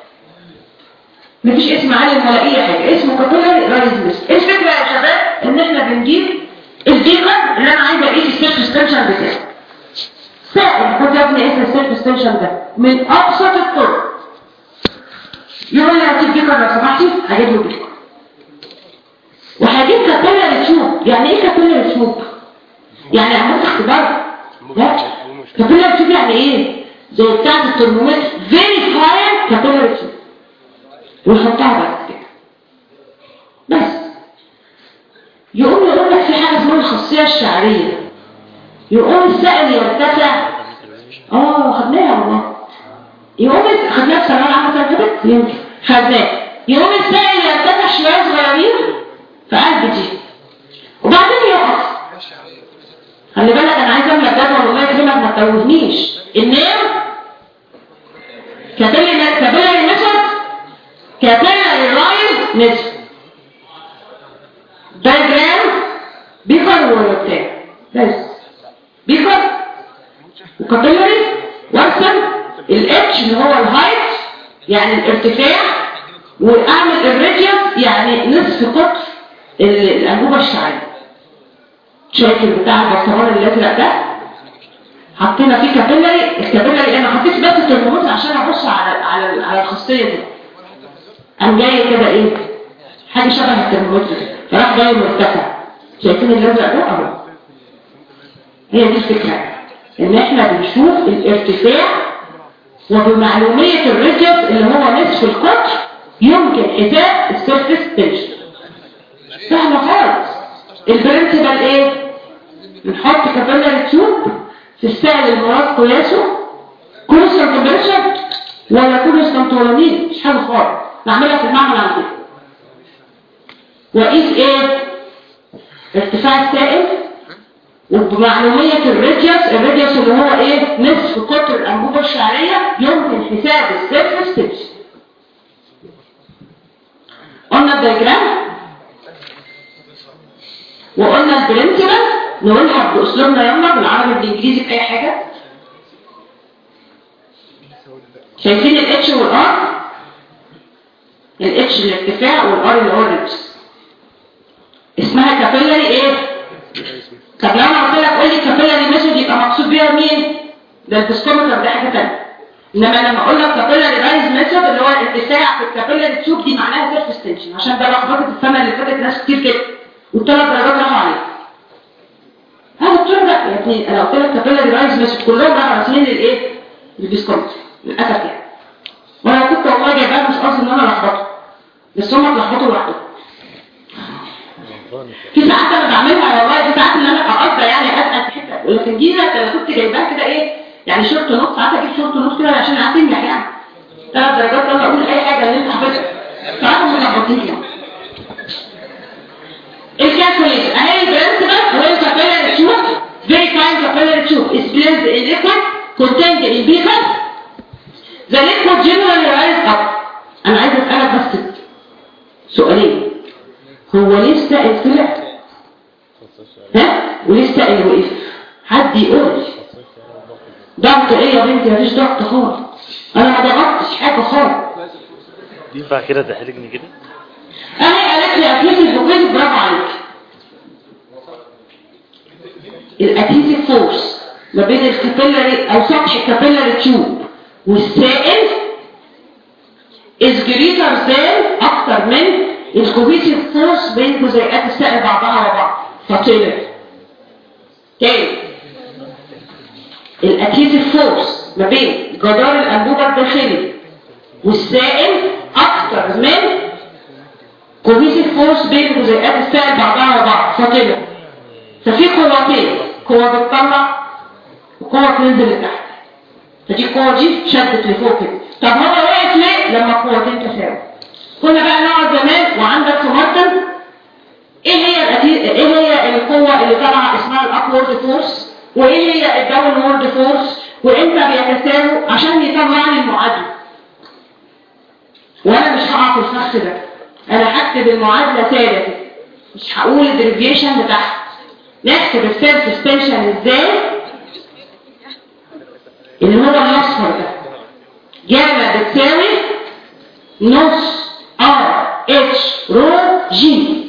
مفيش اسم عالم ولا اي حاجه. اسمه كابيلاري رايز ميثود. ايه الفكره يا شباب؟ ان احنا بنجيب الدقيقه اللي انا عايزه اقيس السيرفيس تنشن بتاعه. سائل خد يا ابني اسم السيرفيس تنشن ده من ابسط الطرق. يقول لي هاتي الدقيقه لو سمحتي، هجيب له الدقيقه. وهجيب كابيلاري تيوب. يعني ايه كابيلاري تيوب؟ يعني عملت اختبار؟ لا. كابيلاري تيوب يعني ايه؟ زي بتاعت الترمومتر فيري فاين كابيلاري تيوب. ويحطها بعد كده بس. يقوم يقول لك في حاجه اسمها الخاصيه الشعريه. يقوم السائل يرتفع. خدناها والله. يقوم خدناها في ثانويه عامه كده يمكن خدناها. يقوم السائل يرتفع شويه صغيرين في قلب دي وبعدين يقف. خلي بالك انا عايز اعمل جدول والله كده ما تتوهنيش. النير كابيلاري ميثود كابيلاري رايز ميثود. دايجرام بيكر وبتاع بس بيكر وكابيلاري وارسم الاتش اللي هو الهايت يعني الارتفاع، واعمل الراديوس يعني نصف قطر الانبوبه الشعريه. شايف بتاع البرطمان الازرق ده؟ حطينا فيه كابيلاري. الكابيلاري انا حطيت بس الترمومتر عشان ابص على الخاصيه دي. قام جاي كده ايه؟ حاجه شبه الترمومتر فراح جاي مرتفع. شايفين الازرق ده اهو. هي دي الفكره ان احنا بنشوف الارتفاع وبمعلوميه الراديوس اللي هو نصف القطر يمكن حساب السيرفيس تنشن. سهله خالص. البرنسبل ايه؟ بنحط كابيلاري تيوب في السائل المراد قياسه كونستانت تمبريتشر ولا كونستانت ولامين، مش حاجه خالص. نعملها في المعمل عندنا. واقيس ايه؟ ارتفاع السائل وبمعلوميه الراديوس اللي هو ايه؟ نصف قطر الانبوبه الشعريه يمكن حساب السيرفيس تنشن. قلنا الدياجرام وقلنا البرنسبل نقولها باسلوبنا يلا بالعربي بالانجليزي باي حاجه. شايفين الاتش والار؟ الاتش الارتفاع والار اللي هو الريديوس. اسمها كابيلاري ايه؟ طب لو انا قلت لك قول لي كابيلاري ميثود يبقى مقصود بيها مين؟ ده الديسكومتر ده حاجه ثانيه. انما لما اقول لك كابيلاري رايز ميثود اللي هو الارتفاع في الكابيلاري تيوب دي معناها سيرفيس تنشن. عشان ده لخبطت السنه اللي فاتت ناس كتير كده وال3 درجات راحوا عليها. هذا الدكتور ده يا ابني انا قلت لك كابيلاري رايز ميثود كلهم راحوا راسمين للايه؟ للديسكومتر للاسف يعني. وانا كنت والله جايبها مش قصدي ان انا الخبطه بس هم اتلخبطوا لوحدهم. في ساعات انا بعملها والله. في ساعات ان انا اقصد يعني اتقل حته لكن دي انا كنت جايباها كده ايه يعني شورت نص. ساعات اجيب شورت نص كده عشان هتنجح يعني 3 درجات. يلا اقول اي حاجه اللي انت حافظها. ساعات هم ملخبطين يعني. الكالكوليشن اهي البرنسبل هو الكابيلاري تيوب فيري فاين كابيلاري تيوب is placed in liquid contained in beaker the liquid generally rise up. انا عايز اسالك بس سؤالين. هو ليه السائل طلع؟ ها؟ وليه السائل وقف؟ حد يقول لي ضغط ايه يا بنتي؟ مفيش ضغط خالص، انا ما ضغطتش حاجه خالص. ينفع كده تحرجني كده؟ انا قالت لي اتليتي فوكيت، برافو عليك. الاتيتيك فورس ما بين الكابيلاري او سطح الكابيلاري تيوب والسائل is greater than اكتر من الكوهيسيف فورس بين جزيئات السائل بعضها وبعض فطلع. تاني، الاتيتيك فورس ما بين جدار الانبوبه الداخلي والسائل اكتر من كوهيسيف فورس بين جزيئات السائل بعضها وبعض فطلع. ففي قوتين، قوه بتطلع وقوه تنزل لتحت. فدي القوه دي شدت لفوق كده. طب هو واقف ليه؟ لما قوتين تساوي. كنا بقى نقعد زمان وعندك في مرتب ايه هي القوه اللي طالعه اسمها الابورد فورس، وايه هي الداون وورد فورس، وامتى بيتساووا عشان يطلع لي المعادله. وانا مش هقع في الفخ ده، انا هكتب المعادله ساده كده، مش هقول الديريفيشن بتاعها. نحسب السيلف سسبنشن ازاي؟ اللي هو الاصفر ده جاما بتساوي نص ار اتش رو جي.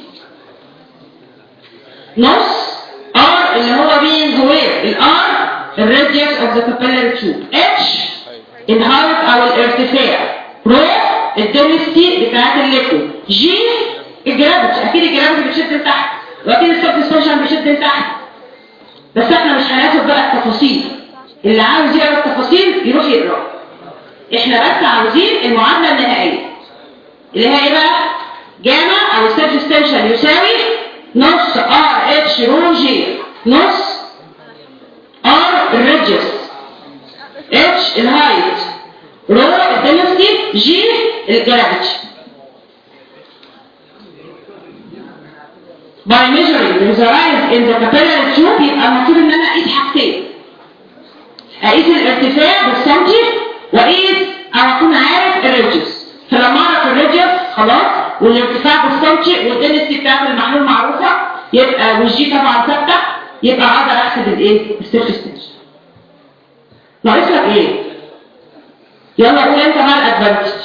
نص ار اللي هو مين؟ هوير الار الراديوس اوف ذا كابيلاري تيوب، اتش الهايت او الارتفاع، رو الدنسيتي بتاعت الليكويد، جي الجرافيتي. اكيد الجرافيتي بتشد لتحت واكيد السيلف سسبنشن بيشد لتحت، بس احنا مش هناخد بقى التفاصيل. اللي عاوز يقرا التفاصيل يروح يقرا. احنا بس عاوزين المعادله النهائيه اللي هي ايه بقى؟ جاما او السيلف سسبنشن يساوي نص ار اتش رو جي، نص ار الراديوس، اتش الهايت، رو الدنسيتي، جي الجرافيتي. by measuring the rise in the capillary tube يبقى المفروض ان انا اقيس حاجتين، اقيس الارتفاع بالسنتي واقيس او اكون عارف الراديوس. فلما اعرف الراديوس خلاص والارتفاع بالسنتي والدنسيتي بتاعت المحلول معروفه، يبقى والجي طبعا ثابته، يبقى اقدر احسب الايه؟ السيلف سسبنشن. ناقص لك ايه؟ يلا قول انت بقى الادفانتج.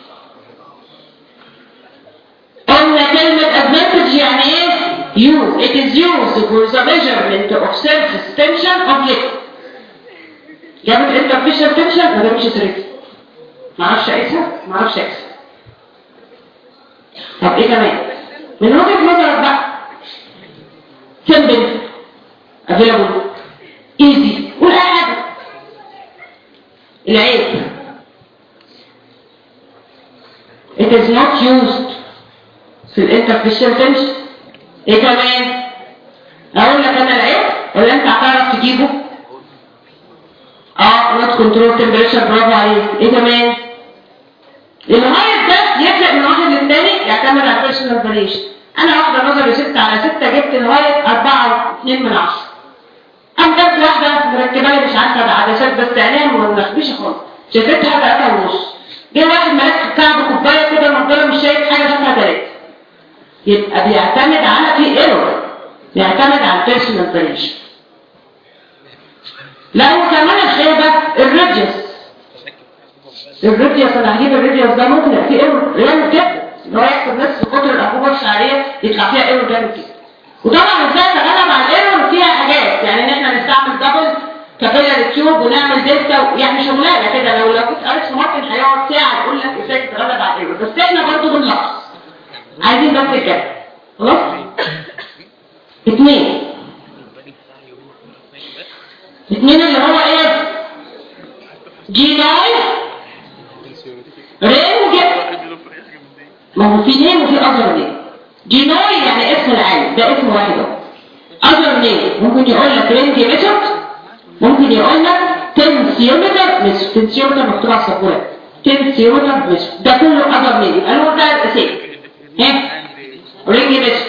قلنا كلمه ادفانتج يعني ايه؟ use. It is used for the measurement of self-suspension of liquid. جابت interfacial tension ما جابتش سريت. معرفش اقيسها؟ معرفش اقيسها. طب ايه كمان؟ من وجهة نظرك بقى simple available easy قول اي حاجة. العيب it is not used في الانترفيشال تنشن. ايه كمان؟ اقول لك انا العيب ولا انت هتعرف تجيبه؟ not control temperature، برافو عليك. ايه كمان؟ الهايت ده يفرق من واحد للتاني، يعتمد على personal variation. انا واحده نظري 6/6 جبت الهايت 4.2. قام جت واحده مركبه لي مش عارفه بعدسات بس عينيها ما مخبيشه خالص، شافتها 3.5. جه واحد مركب كعب كوبايه كده النضاره مش شايف حاجه شافها 3. يبقى بيعتمد على في ايرور، بيعتمد على البيرسونال فاريشن. لا هو كمان الخيبه الراديوس انا هجيب الراديوس ده ممكن يبقى فيه ايرور جامد جدا، ان هو يحسب نفس قطر الانبوبه الشعريه يطلع فيها ايرور جامد جدا. وطبعا ازاي نتغلب على الايرور فيها حاجات، يعني ان احنا نستعمل دبل كابيلاري تيوب ونعمل دلتا، يعني شغلانه كده. لو كنت قريت في ماركن هيقعد ساعه يقول لك ازاي تتغلب على الايرور، بس احنا برضه بنلخص عايزين بس كده. خلاص؟ 2 اللي هو ايه؟ جي ناي رينج. ما هو في نيم وفي اذر نيم. جي ناي يعني اسم العالم، ده اسم واحد اهو. اذر نيم ممكن يقول لك رينج ميثود، ممكن يقول لك تنسيومتر ميثود. تنسيومتر مكتوب على السبوره، تنسيومتر ميثود، ده كله اذر نيم. يبقى له ده الاساسي رينج ميثود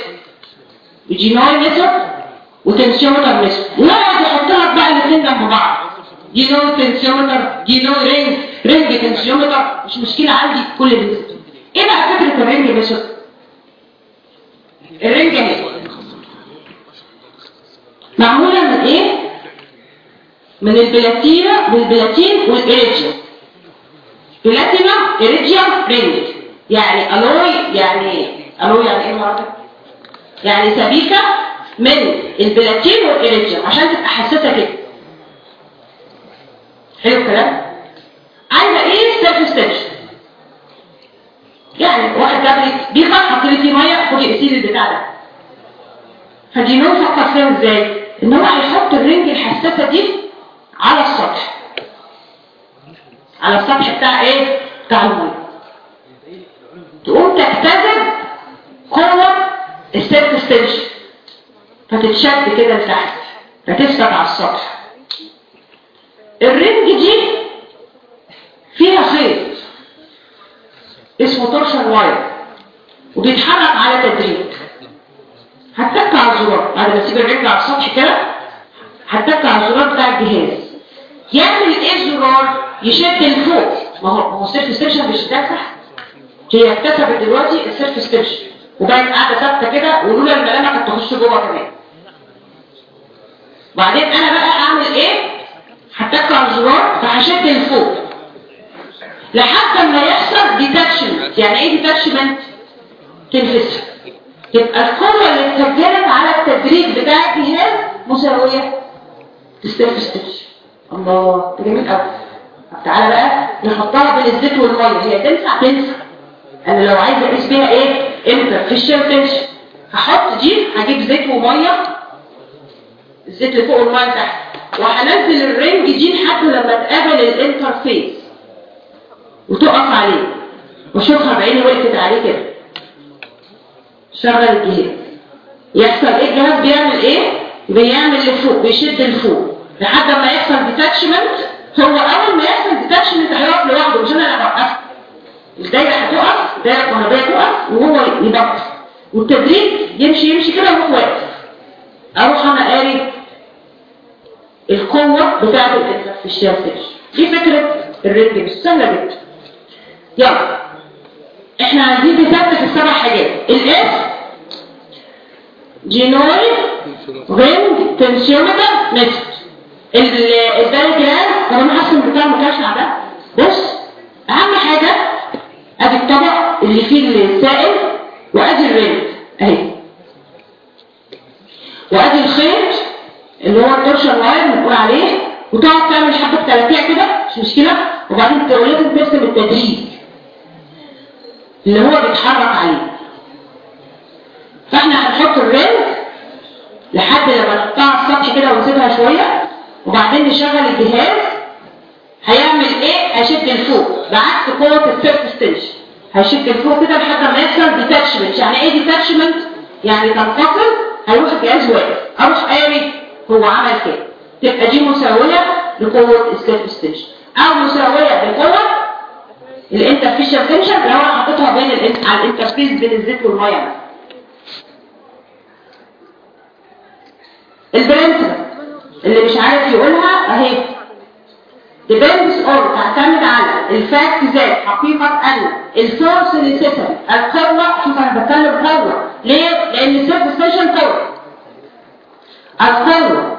وجي ناي ميثود وتنسيومتر ميثود، ويقعد يحط لك بقى الاثنين جنب بعض. تنسيومتر، رينج تنسيومتر، مش مشكله عندي كل دي. ايه بقى فكره الرينج ميثود؟ الرينج اهي معموله من ايه؟ من البلاتين والإيريديوم. بلاتينم إيريديوم رينج، يعني ألوي، يعني ايه النهارده؟ يعني سبيكه من البلاتين والإيريديوم عشان تبقى حساسه كده. حلو الكلام؟ عايزه ايه؟ سيرفيس تنشن. يعني واحد جاب لي بيخر حط لي فيه ميه، خدي اقسيل البتاع ده. فدينو فكر فيها ازاي؟ ان هو هيحط الرنج الحساسه دي على السطح، بتاع ايه؟ بتاع الميه، تقوم تجتذب قوه السيرفيس تنشن، فتتشد كده لتحت، فتثبت على السطح. الرنج دي فيها خيط اسمه تورشن واير، وبيتحرك على تدريج. هتتك على الزرار بعد ما تسيب الرنج على السطح كده، هتتك على الزرار بتاع الجهاز. يعمل ايه الزرار؟ يشد لفوق. ما هو السيرفيس تنشن بيشدها تحت. هي اكتسبت دلوقتي السيرفيس تنشن وبقت قاعده ثابته كده، ولولا الملامه كانت تخش جوه كمان. وبعدين انا بقى اعمل ايه؟ هتك على الزرار فهشد لفوق لحد ما يحصل ديتاتشمنت. يعني ايه ديتاتشمنت؟ تنفصل. يبقى القوه اللي اتسجلت على التدريج بتاع الجهاز مساويه للسيرفيس تنشن. الله، ده جميل قوي. طب تعالى بقى نحطها بين الزيت والميه. هي تنفع؟ انا لو عايزه اقيس بيها ايه؟ امتى في الشيرتنشن هحط دي، هجيب زيت وميه، الزيت اللي فوق والميه تحت، وهنزل الرنج دي لحد لما تقابل الانترفيس وتقف عليه، واشوفها بعيني وقفت عليه كده. شغل الجهاز، يحصل ايه؟ الجهاز بيعمل ايه؟ بيعمل لفوق، بيشد لفوق لحد ما يحصل ديتاتشمنت. هو اول ما يحصل ديتاتشمنت هيقف لوحده، مش انا اللي هوقفه. الدايره هتقف، الدايره الكهربائيه تقف وهو يبطل، والتدريج يمشي كده وهو واقف. اروح انا قاري القوه بتاعه الانترفيشال. دي فكره الرنج، مش سهله جدا. يلا احنا عايزين نثبت السبع حاجات. الاس جينوي رينج تنسيومتر ميثود. الدايجرام انا محسن بتاع المكاشفه ده. بص، اهم حاجه ادي الطبق اللي فيه السائل، وادي الرنج اهي، وادي الخيط اللي هو التورشن واير اللي بنقول عليه، وتقعد تعمل حبه تلاتيع كده مش مشكله، وبعدين لازم ترسم التدريج اللي هو بيتحرك عليه. فاحنا هنحط الرنج لحد لما نحطها على السطح كده ونسيبها شويه، وبعدين نشغل الجهاز. هيعمل ايه؟ هيشد لفوق بعكس قوه السيرفيس تنشن، هيشد لفوق كده لحد ما يحصل ديتاتشمنت. يعني ايه ديتاتشمنت؟ يعني تنفصل. هيروح الجهاز واقف، اروح قاري هو عمل كده، تبقى دي مساويه لقوه السيرفيس تنشن، او مساويه لقوه الانترفيشال تنشن اللي هو حاططها على الانترفيس بين الزيت والميه. البرنسبل اللي مش عارف يقولها اهي، depends on، تعتمد على الفاكت ذات، حقيقة أن الفورس نيسيسري، القوة. شوف أنا بتكلم قوة ليه؟ لأن السيرفيس تنشن قوة. القوة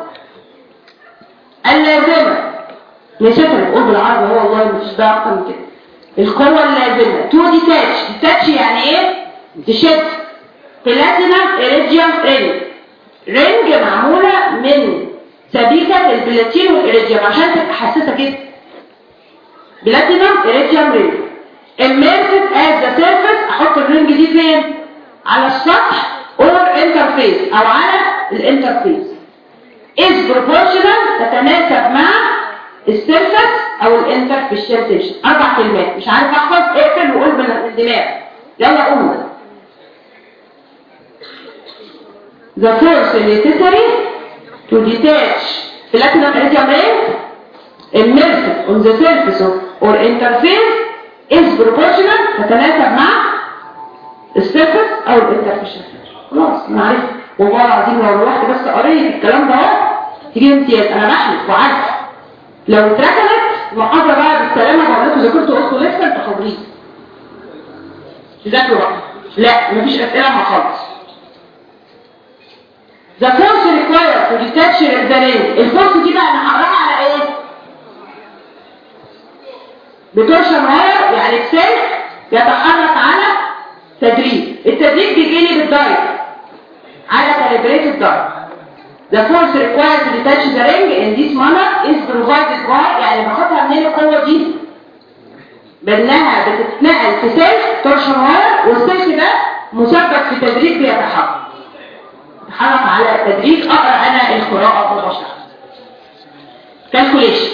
اللازمة نيسيسري، بقول بالعربي هو والله مش ده أكتر من كده. القوة اللازمة تو ديتاتش يعني إيه؟ تشد بلاتينم إيريديوم رينج معمولة من سبيكة البلاتين والإيريديوم عشان تبقى حساسة جدا. بلاتينم إيريديوم رينج immersed as the surface. أحط الرينج دي فين؟ على السطح or interface أو على الانترفيس. is proportional، تتناسب مع السيرفس أو الانترفيشال تنشن. 4 كلمات مش عارف أحفظ، اقفل وقول بالدماغ. يلا قولوا. The force necessary to detach platinum iridium ring immersed on the surface or interface is proportional، تتناسب مع السيرفس او الانترفيشال. خلاص انا عارف والله العظيم، لو روحت بس قريت الكلام ده تيجي امتياز. انا بحلف وعارف لو اتركبت محاضرة بقى بالسلامة بقول لكم ذاكرتوا قلتوا لسه انتوا حاضرين تذاكروا بقى. لا مفيش اسئلة ما خالص. The force required to detach the ring. الفورس دي بقى انا هقراها على ايه؟ بتورشن واير يعني السلك يتحرك على تدريج. التدريج بيجيلي بالدايت على calibrated diet. The force required to detach the ring in this manner is provided by يعني باخدها منين القوة دي؟ بانها بتتنقل في سلك تورشن واير والسلك ده مثبت في تدريج بيتحرك. يتحرك على تدريج. اقرا انا القراءة مباشرة. calculation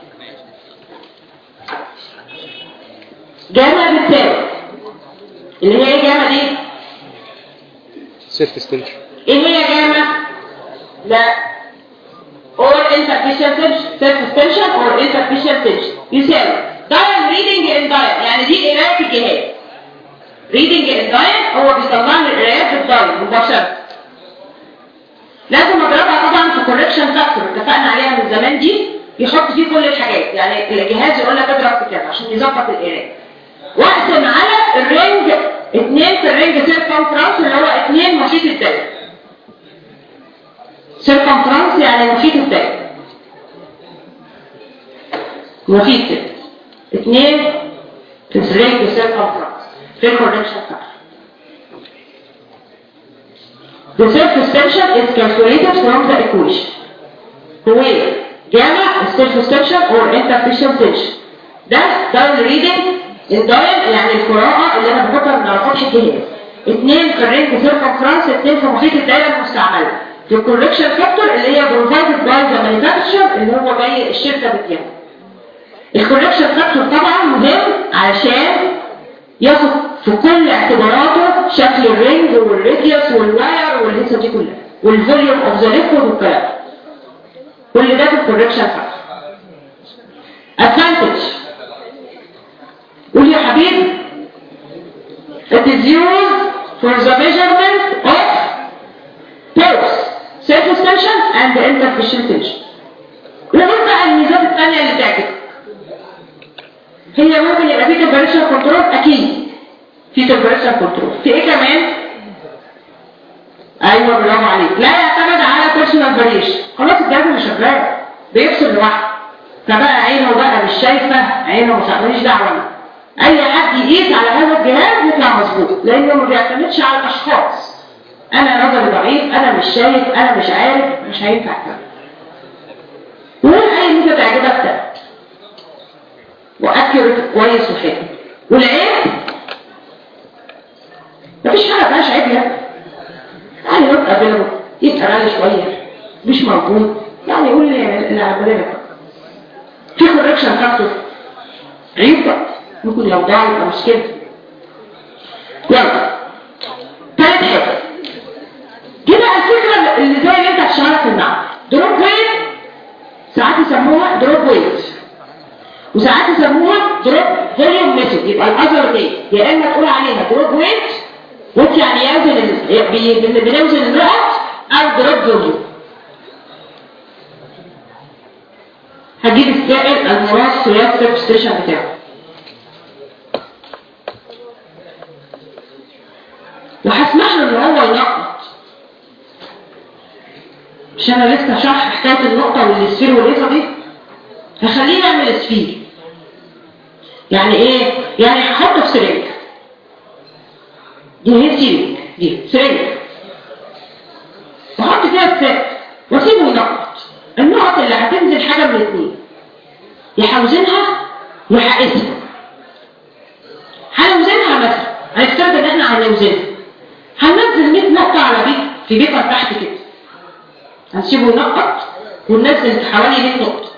جامعة بالتالي اللي هي جامعة دي سيلف ستنشن. ايه هي جامعة؟ لا or interfacial tension self extension or interfacial tension يساوي dial reading in dial يعني دي قراءة الجهاز. reading in dial هو بيطلع لي القراءات بالدايل مباشرة. لازم اضربها طبعا في correction factor اتفقنا عليها من زمان دي يحط فيه كل الحاجات يعني الجهاز يقول لك اضرب في كذا عشان يظبط القراءة. واقسم على الرينج 2 في الرينج سيركمفرنس اللي هو 2 محيط الدايره. سيركمفرنس يعني محيط الدايره. محيط كده 2 في الرينج سيركمفرنس في الكوركشن فاكتور. The self-extension is calculated from the equation. where gamma is self-extension or interfacial tension. ده dial reading الدايل يعني القراءة اللي انا بحطها من على سطح الجهاز. 2 في الرينج سيركمفرنس 2 في محيط الدايره المستعمله. في الكوركشن فاكتور اللي هي بروفايدد باي ذا مانيفاكتشر اللي هو جاي الشركه بتجيبها. الكوركشن فاكتور طبعا مهم علشان ياخد في كل اعتباراته شكل الرينج والراديوس والواير والهيصه دي كلها والفوليوم اوف ذا ليكويد والكلام. كل ده في الكوركشن فاكتور. ادفانتج قول يا حبيبي it is used for the measurement of pulse, self-extension and interfacial tension. وقول بقى الميزات الثانية اللي تعجبك. هي ممكن يبقى في temperature control اكيد. في temperature control. في ايه كمان؟ ايوه برافو عليك. لا يعتمد على personal variation. خلاص الجهاز مش شغال بيفصل لوحده. فبقى عينه بقى مش شايفه عينه مش دعوه. اي حد يقيس على هذا الجهاز يطلع مظبوط لانه ما بيعتمدش على الاشخاص. انا نظري ضعيف انا مش شايف انا مش عارف مش هينفع كده. قول اي ميزه تعجبك ده واكيوريت كويس وحلو. والعيب مفيش حاجه مالهاش عيب يعني يبقى بينه يبقى غالي شويه مش موجود يعني يقول لي اللي عملنا في كوركشن فاكتور عيب بقى ممكن لو ضاع يبقى مشكلة. يلا ثالث حاجة دي بقى الفكرة اللي زي اللي انت هتشتغلها في المعمل. دروب ويت ساعات يسموها دروب ويت وساعات يسموها دروب فوليوم ميثود. يبقى الاذر دي يا اما تقول عليها دروب ويت يعني بنوزن النقط او دروب فوليوم. هجيب السائل المراد قياس السبستيشن بتاعه وهسمح له ان هو ينقط. مش انا لسه شرح حكايه النقطه والسفير والليزه دي هخليه يعمل سفير. يعني ايه؟ يعني هحطه في سرنج دي هي سيرنج دي سرنج وحط فيها السائل واسيبه ينقط. النقط اللي هتنزل حاجه من الاثنين يا هوزنها يا هقيسها. هنوزنها مثلا هنفترض ان احنا هنوزنها هننزل 100 نقطة على بيت في بيتها تحت كده هنسيبه ينقط وننزل حوالي 100 نقطة.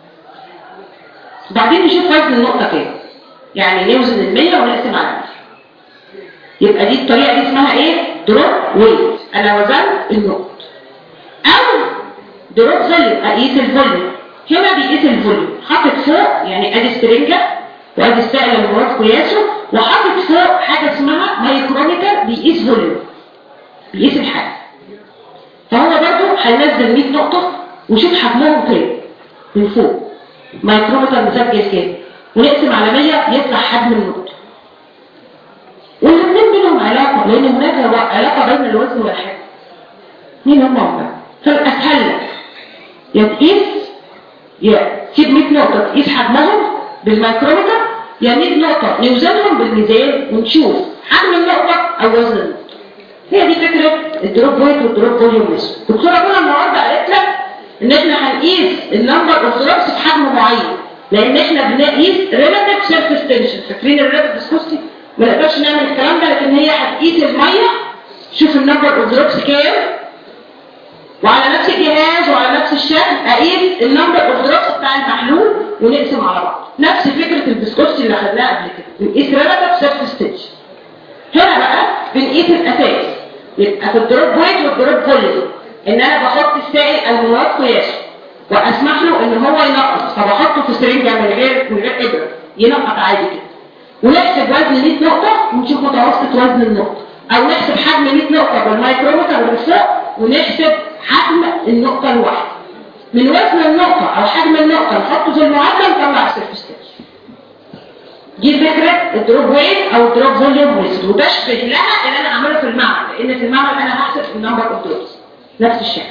بعدين نشوف وزن النقطة كام يعني نوزن 100 ونقسم على 100. يبقى دي الطريقة دي اسمها ايه؟ دروب ويت. انا وزنت النقط. او دروب فوليوم اقيس الفوليوم. هنا بيقيس الفوليوم حاطط فوق يعني ادي سترنجة وادي السائل اللي مراد قياسه وحاطط فوق حاجة اسمها مايكروميتر بيقيس فوليوم بيقيس الحجم. فهو برضه هينزل 100 نقطة وشوف حجمهم كام من فوق مايكرومتر مسجل كام، ونقسم على 100 يطلع حجم النقطة. والاثنين بينهم علاقة، لأن هناك علاقة بين الوزن والحجم. مين هم هم؟ فالأسهل لك يا تقيس، يا تجيب 100 نقطة تقيس حجمهم بالمايكرومتر، يا 100 نقطة نوزنهم بالميزان ونشوف حجم النقطة أو وزن النقطة. هي دي فكرة الدروب ويت والدروب فوليوم ميثود. الدكتورة كنا النهارده قالت لك إن إحنا هنقيس النمبر أوف دروبس في حجم معين، لأن إحنا بنقيس ريلاتيف سيرفيس تنشن. فاكرين الريلاتيف فيسكوستي؟ ما نقدرش نعمل الكلام ده، لكن هي هتقيس المية، شوف النمبر أوف دروبس كام، وعلى نفس الجهاز وعلى نفس الشكل اقيس النمبر اوف دروبس بتاع المحلول ونقسم على بعض. نفس فكره الفيسكوستي اللي خدناها قبل كده، بنقيس ريلاتيف سيرفيس تنشن. هنا بقى بنقيس الاساس، يبقى في الدروب ويت والدروب فوليوم ان انا بحط السائل المواد قياسه واسمح له ان هو ينقط، فبحطه في سرنجه من غير ابره ينقط عادي كده، ونحسب وزن 100 نقطه ونشوف متوسط وزن النقطه، او نحسب حجم 100 نقطه بالمايكرومتر من فوق ونحسب حجم النقطة الواحدة. من وزن النقطة أو حجم النقطة نحطه في المعادلة نطلع السيرفيس تنشن. دي فكرة الدروب ويت أو الدروب فوليوم ميثود، وتشبه لها اللي أنا أعمله في المعمل، لأن في المعمل أنا هحسب النمبر أوف دروبس نفس الشكل.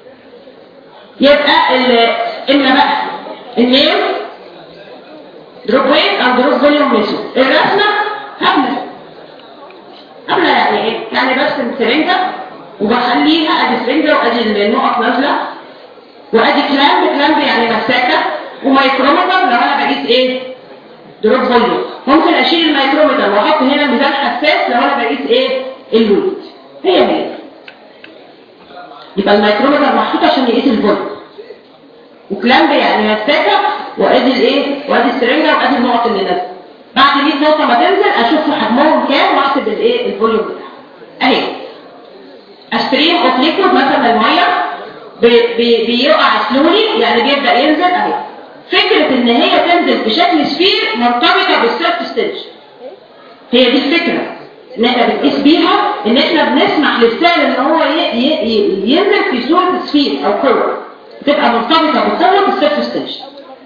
يبقى إما بقى النيم دروب ويت أو دروب فوليوم ميثود. الرسمة هبلة يعني إيه؟ يعني برسم سرنجة وبخليها ادي سرنجه وادي النقط نازله وادي كلامب يعني مساكه ومايكرومتر. لو انا بقيس ايه؟ دروب فوليوم. ممكن اشيل المايكرومتر واحط هنا ميزان حساس لو انا بقيس ايه؟ الويت. هي يبقى المايكرومتر محطوط عشان يقيس الفوليوم، وكلامب يعني مساكه وادي الايه؟ وادي السرنجه وادي النقط اللي نازله. بعد 100 نقطه ما تنزل اشوف حجمهم كام واحسب الايه؟ الفوليوم بتاعها. اهي ستريم اوف ليكويد، مثلا الميه بيقع سلولي يعني بيبدا ينزل اهي. فكره ان هي تنزل بشكل سفير مرتبطه بالسيرفيس تنشن. هي دي الفكره ان احنا بنقيس بيها ان احنا بنسمح للسائل ان هو ينزل في صوره سفير او كره، تبقى مرتبطه بقوه السيرفيس تنشن.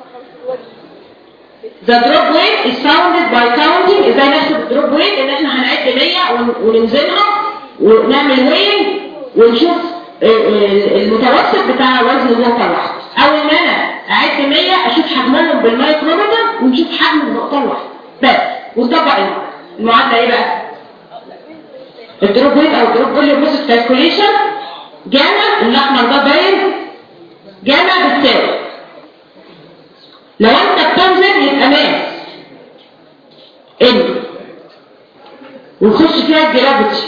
The drop weight is founded by counting. ازاي نحسب الدروب ويت؟ ان احنا هنعد 100 وننزلها ونعمل وين ونشوف المتوسط بتاع وزن النقطة الواحدة، او ان انا اعد 100 اشوف حجمهم بالمايكرومتر ونشوف حجم النقطة الواحدة بس، ونطبق المعادلة ايه بقى؟ الدروب ويت او الدروب فوليوم ميثود كالكوليشن. جاما الاحمر ده باين، جاما بتساوي لو انت بتنزل يبقى ماس ان ونخش فيها الجرافيتي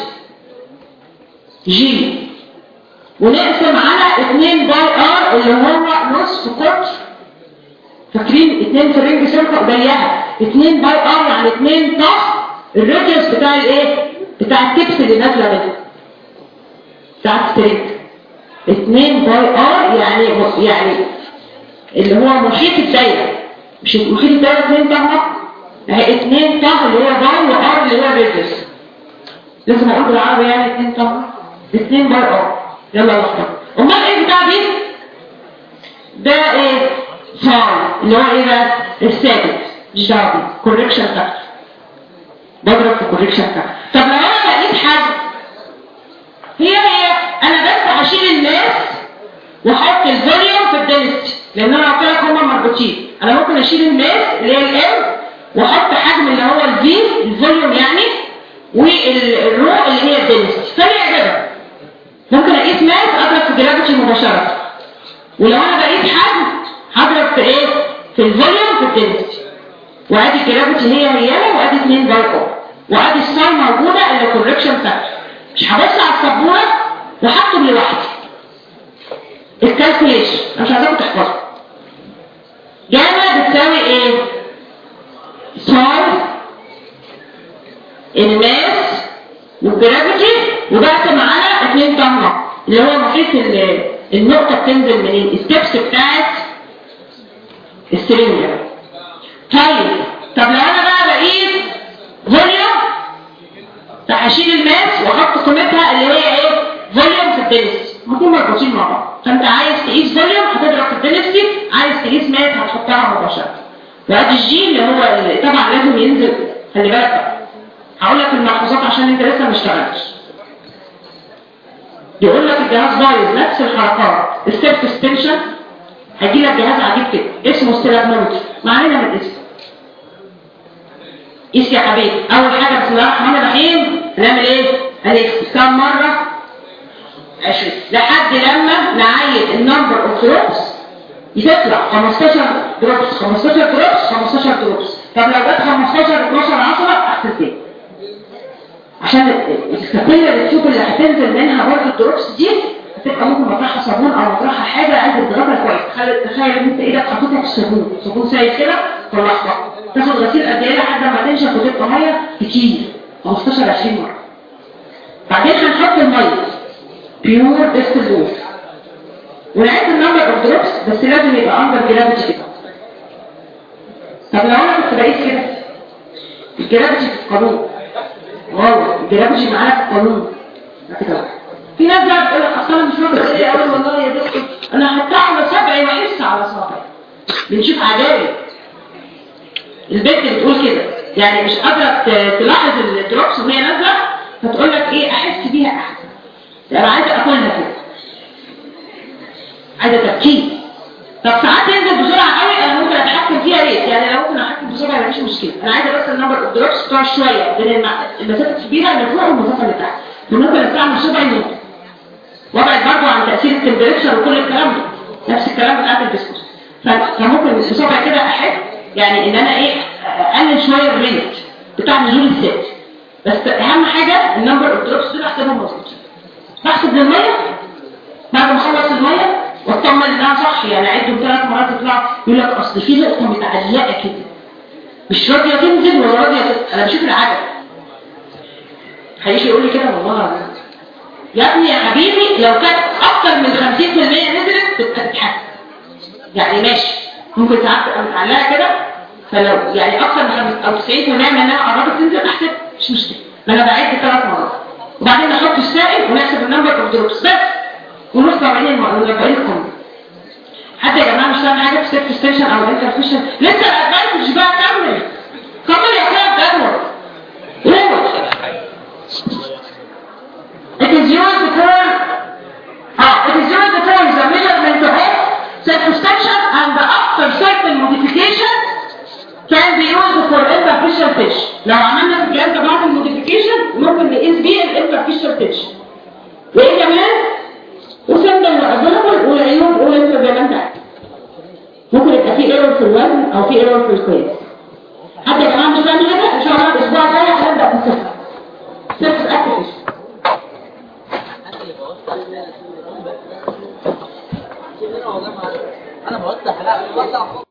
جي ونقسم على 2 باي ار اللي هو نصف قطر. فاكرين 2 في الرينج سيركل قبلها 2 باي ار يعني 2 طف الريديوس بتاع الايه؟ بتاع التبس اللي نازله منها بتاع السترينج. 2 باي ار يعني اللي هو محيط الدايره، مش محيط الدايره 2 طه اهي 2 طه اللي هو باي وار اللي هو الريديوس. لازم اقول بالعربي يعني 2 طه 2 باي ار. يلا نختار. امال ايه بتاع دي؟ ده ايه؟ فار اللي هو ايه بقى؟ الثابت مش دعوه كوركشن فاكتور. بضرب في كوركشن فاكتور. طب لو انا بقيت حاجه هي انا بس هشيل الماس واحط الفوليوم في الدنسيتي، لان انا قلت لك هما مربوطين. انا ممكن اشيل الماس اللي هي الام واحط حجم اللي هو الفي الفوليوم يعني، والرو اللي هي الدنسيتي. ثانيه كده ممكن اقيس ماس اضرب في جرافيتي مباشره، ولو انا بقيس حجم هضرب في ايه؟ في الفوليوم في الدنسيتي. وادي الجرافيتي هي وادي 2 باي ار وادي الساين موجوده اللي كوركشن فاكتور. مش هبص على السبوره وهكتب لوحدي الكالكوليشن، انا مش عايزاكم تحفظوا. جاما بتساوي ايه؟ ساين الماس والجرافيتي وبقسم على 2 طن اللي هو محيط النقطه بتنزل منين؟ الستبس بتاعت السلندر. طيب طب لو انا بقى بقيس فوليوم فهشيل الماس واحط قيمتها اللي هي ايه؟ فوليوم في الدنس. هما مربوطين مع بعض. فانت عايز تقيس فوليوم هتضرب في الدنسيتي، عايز تقيس ماس هتحطها مباشره. وادي الجي اللي هو طبعا لازم ينزل. خلي بالك بقى هقول لك الملحوظات عشان انت لسه ما اشتغلتش. يقول لك الجهاز بايظ نفس الحركات، السيلف سسبنشن هيجي لك جهاز عجيب كده اسمه ستيلابنومتر، ما علينا من الاسم. قيس يا حبيبي اول حاجه بسم الله الرحمن الرحيم هنعمل ايه؟ هنقيس كام مره؟ 20 لحد لما نعيد النمبر اوف دروبس يطلع 15 دروبس 15 دروبس 15 دروبس. طب لو جت 15 12 10 احسن تاني عشان الكابيلة اللي تشوف اللي هتنزل منها برضه الدروبس دي هتبقى ممكن مطرحها صابون او مطرحها حاجه عايز تضربها كويس. تخيل ان انت ايدك حاططها في الصابون، صابون سايل كده طلعها تاخد غسيل قد ايه لحد ما تنشف وتبقى ميه كتير 15 20 مره. بعدين هنحط الميه بيور ديستل ووتر ونعد النمبر اوف دروبس بس لازم يبقى اندر جرافيتي كده. طب لو انا كنت بقيت كده الجرافيتي في القانون واو الجرافيتي معانا في القانون كده. في ناس بقى بتقول لك اصل انا مش واخد ايه اول والله يا دكتور انا هحطها على صبعي واحس على صبعي. بنشوف عجائب البنت بتقول كده يعني مش قادره تلاحظ الدروبس وهي نازله فتقول لك ايه احس بيها احسن. انا عايزه اكلها كده عايزه تركيز. طب ساعات ينزل بسرعه قوي انا ممكن اتحكم فيها ليه؟ يعني لو ممكن اتحكم بسرعه مفيش مشكله. انا عايزه بس النمبر اوف دروبس بتوع شويه بين المسافه الكبيره اللي فوق والمسافه اللي تحت. ممكن استعمل صبعي ممكن وابعد برضه عن تاثير التمبريتشر وكل الكلام ده نفس الكلام بتاع البسكوت. فممكن بصبعي كده احس يعني ان انا ايه اقلل شويه الريت بتاع نزول الزيت. بس اهم حاجه النمبر اوف دروبس دول احسبهم مظبوطين. بحسب للميه بعد ما اخلص الميه واطمن انها صح يعني اعدهم 3 مرات يطلع يقول لك اصل في نقطه متعلقه كده مش راضيه تنزل ولا راضيه انا بشوف العجب. هيجي يقول لي كده والله يا ابني يا حبيبي لو كانت اكتر من 50% نزلت تبقى تتحسن يعني ماشي ممكن ساعات تبقى متعلقه كده فلو يعني اكتر من 90% منها قربت تنزل احسن مش مشكله. انا بعد 3 مرات وبعدين نحط السائل ونحسب النمبر اوف دروبس بس ونروح طالعين القانون. حتى يا جماعه مش فاهم حاجه في سيلف ستيشن او انترفيشن لسه الادفانتج بقى كمل يا اخويا الجدول. It is used for the measurement of self-extension and after certain modification can be used for interfacial fish. لو عملنا في الكلام ده بعض الموديفيكيشن ممكن نقيس بيه الانترفيشال فيش. وايه كمان؟ وسند الأدلة والعيوب والانت زي ما انت عارف. ممكن يبقى في ايرور في الوزن او في ايرور في القياس. حتى يا جماعه مش فاهم حاجه ان شاء الله الاسبوع الجاي هنبدا في الصفر. صفر اكتف. انا بوضح لا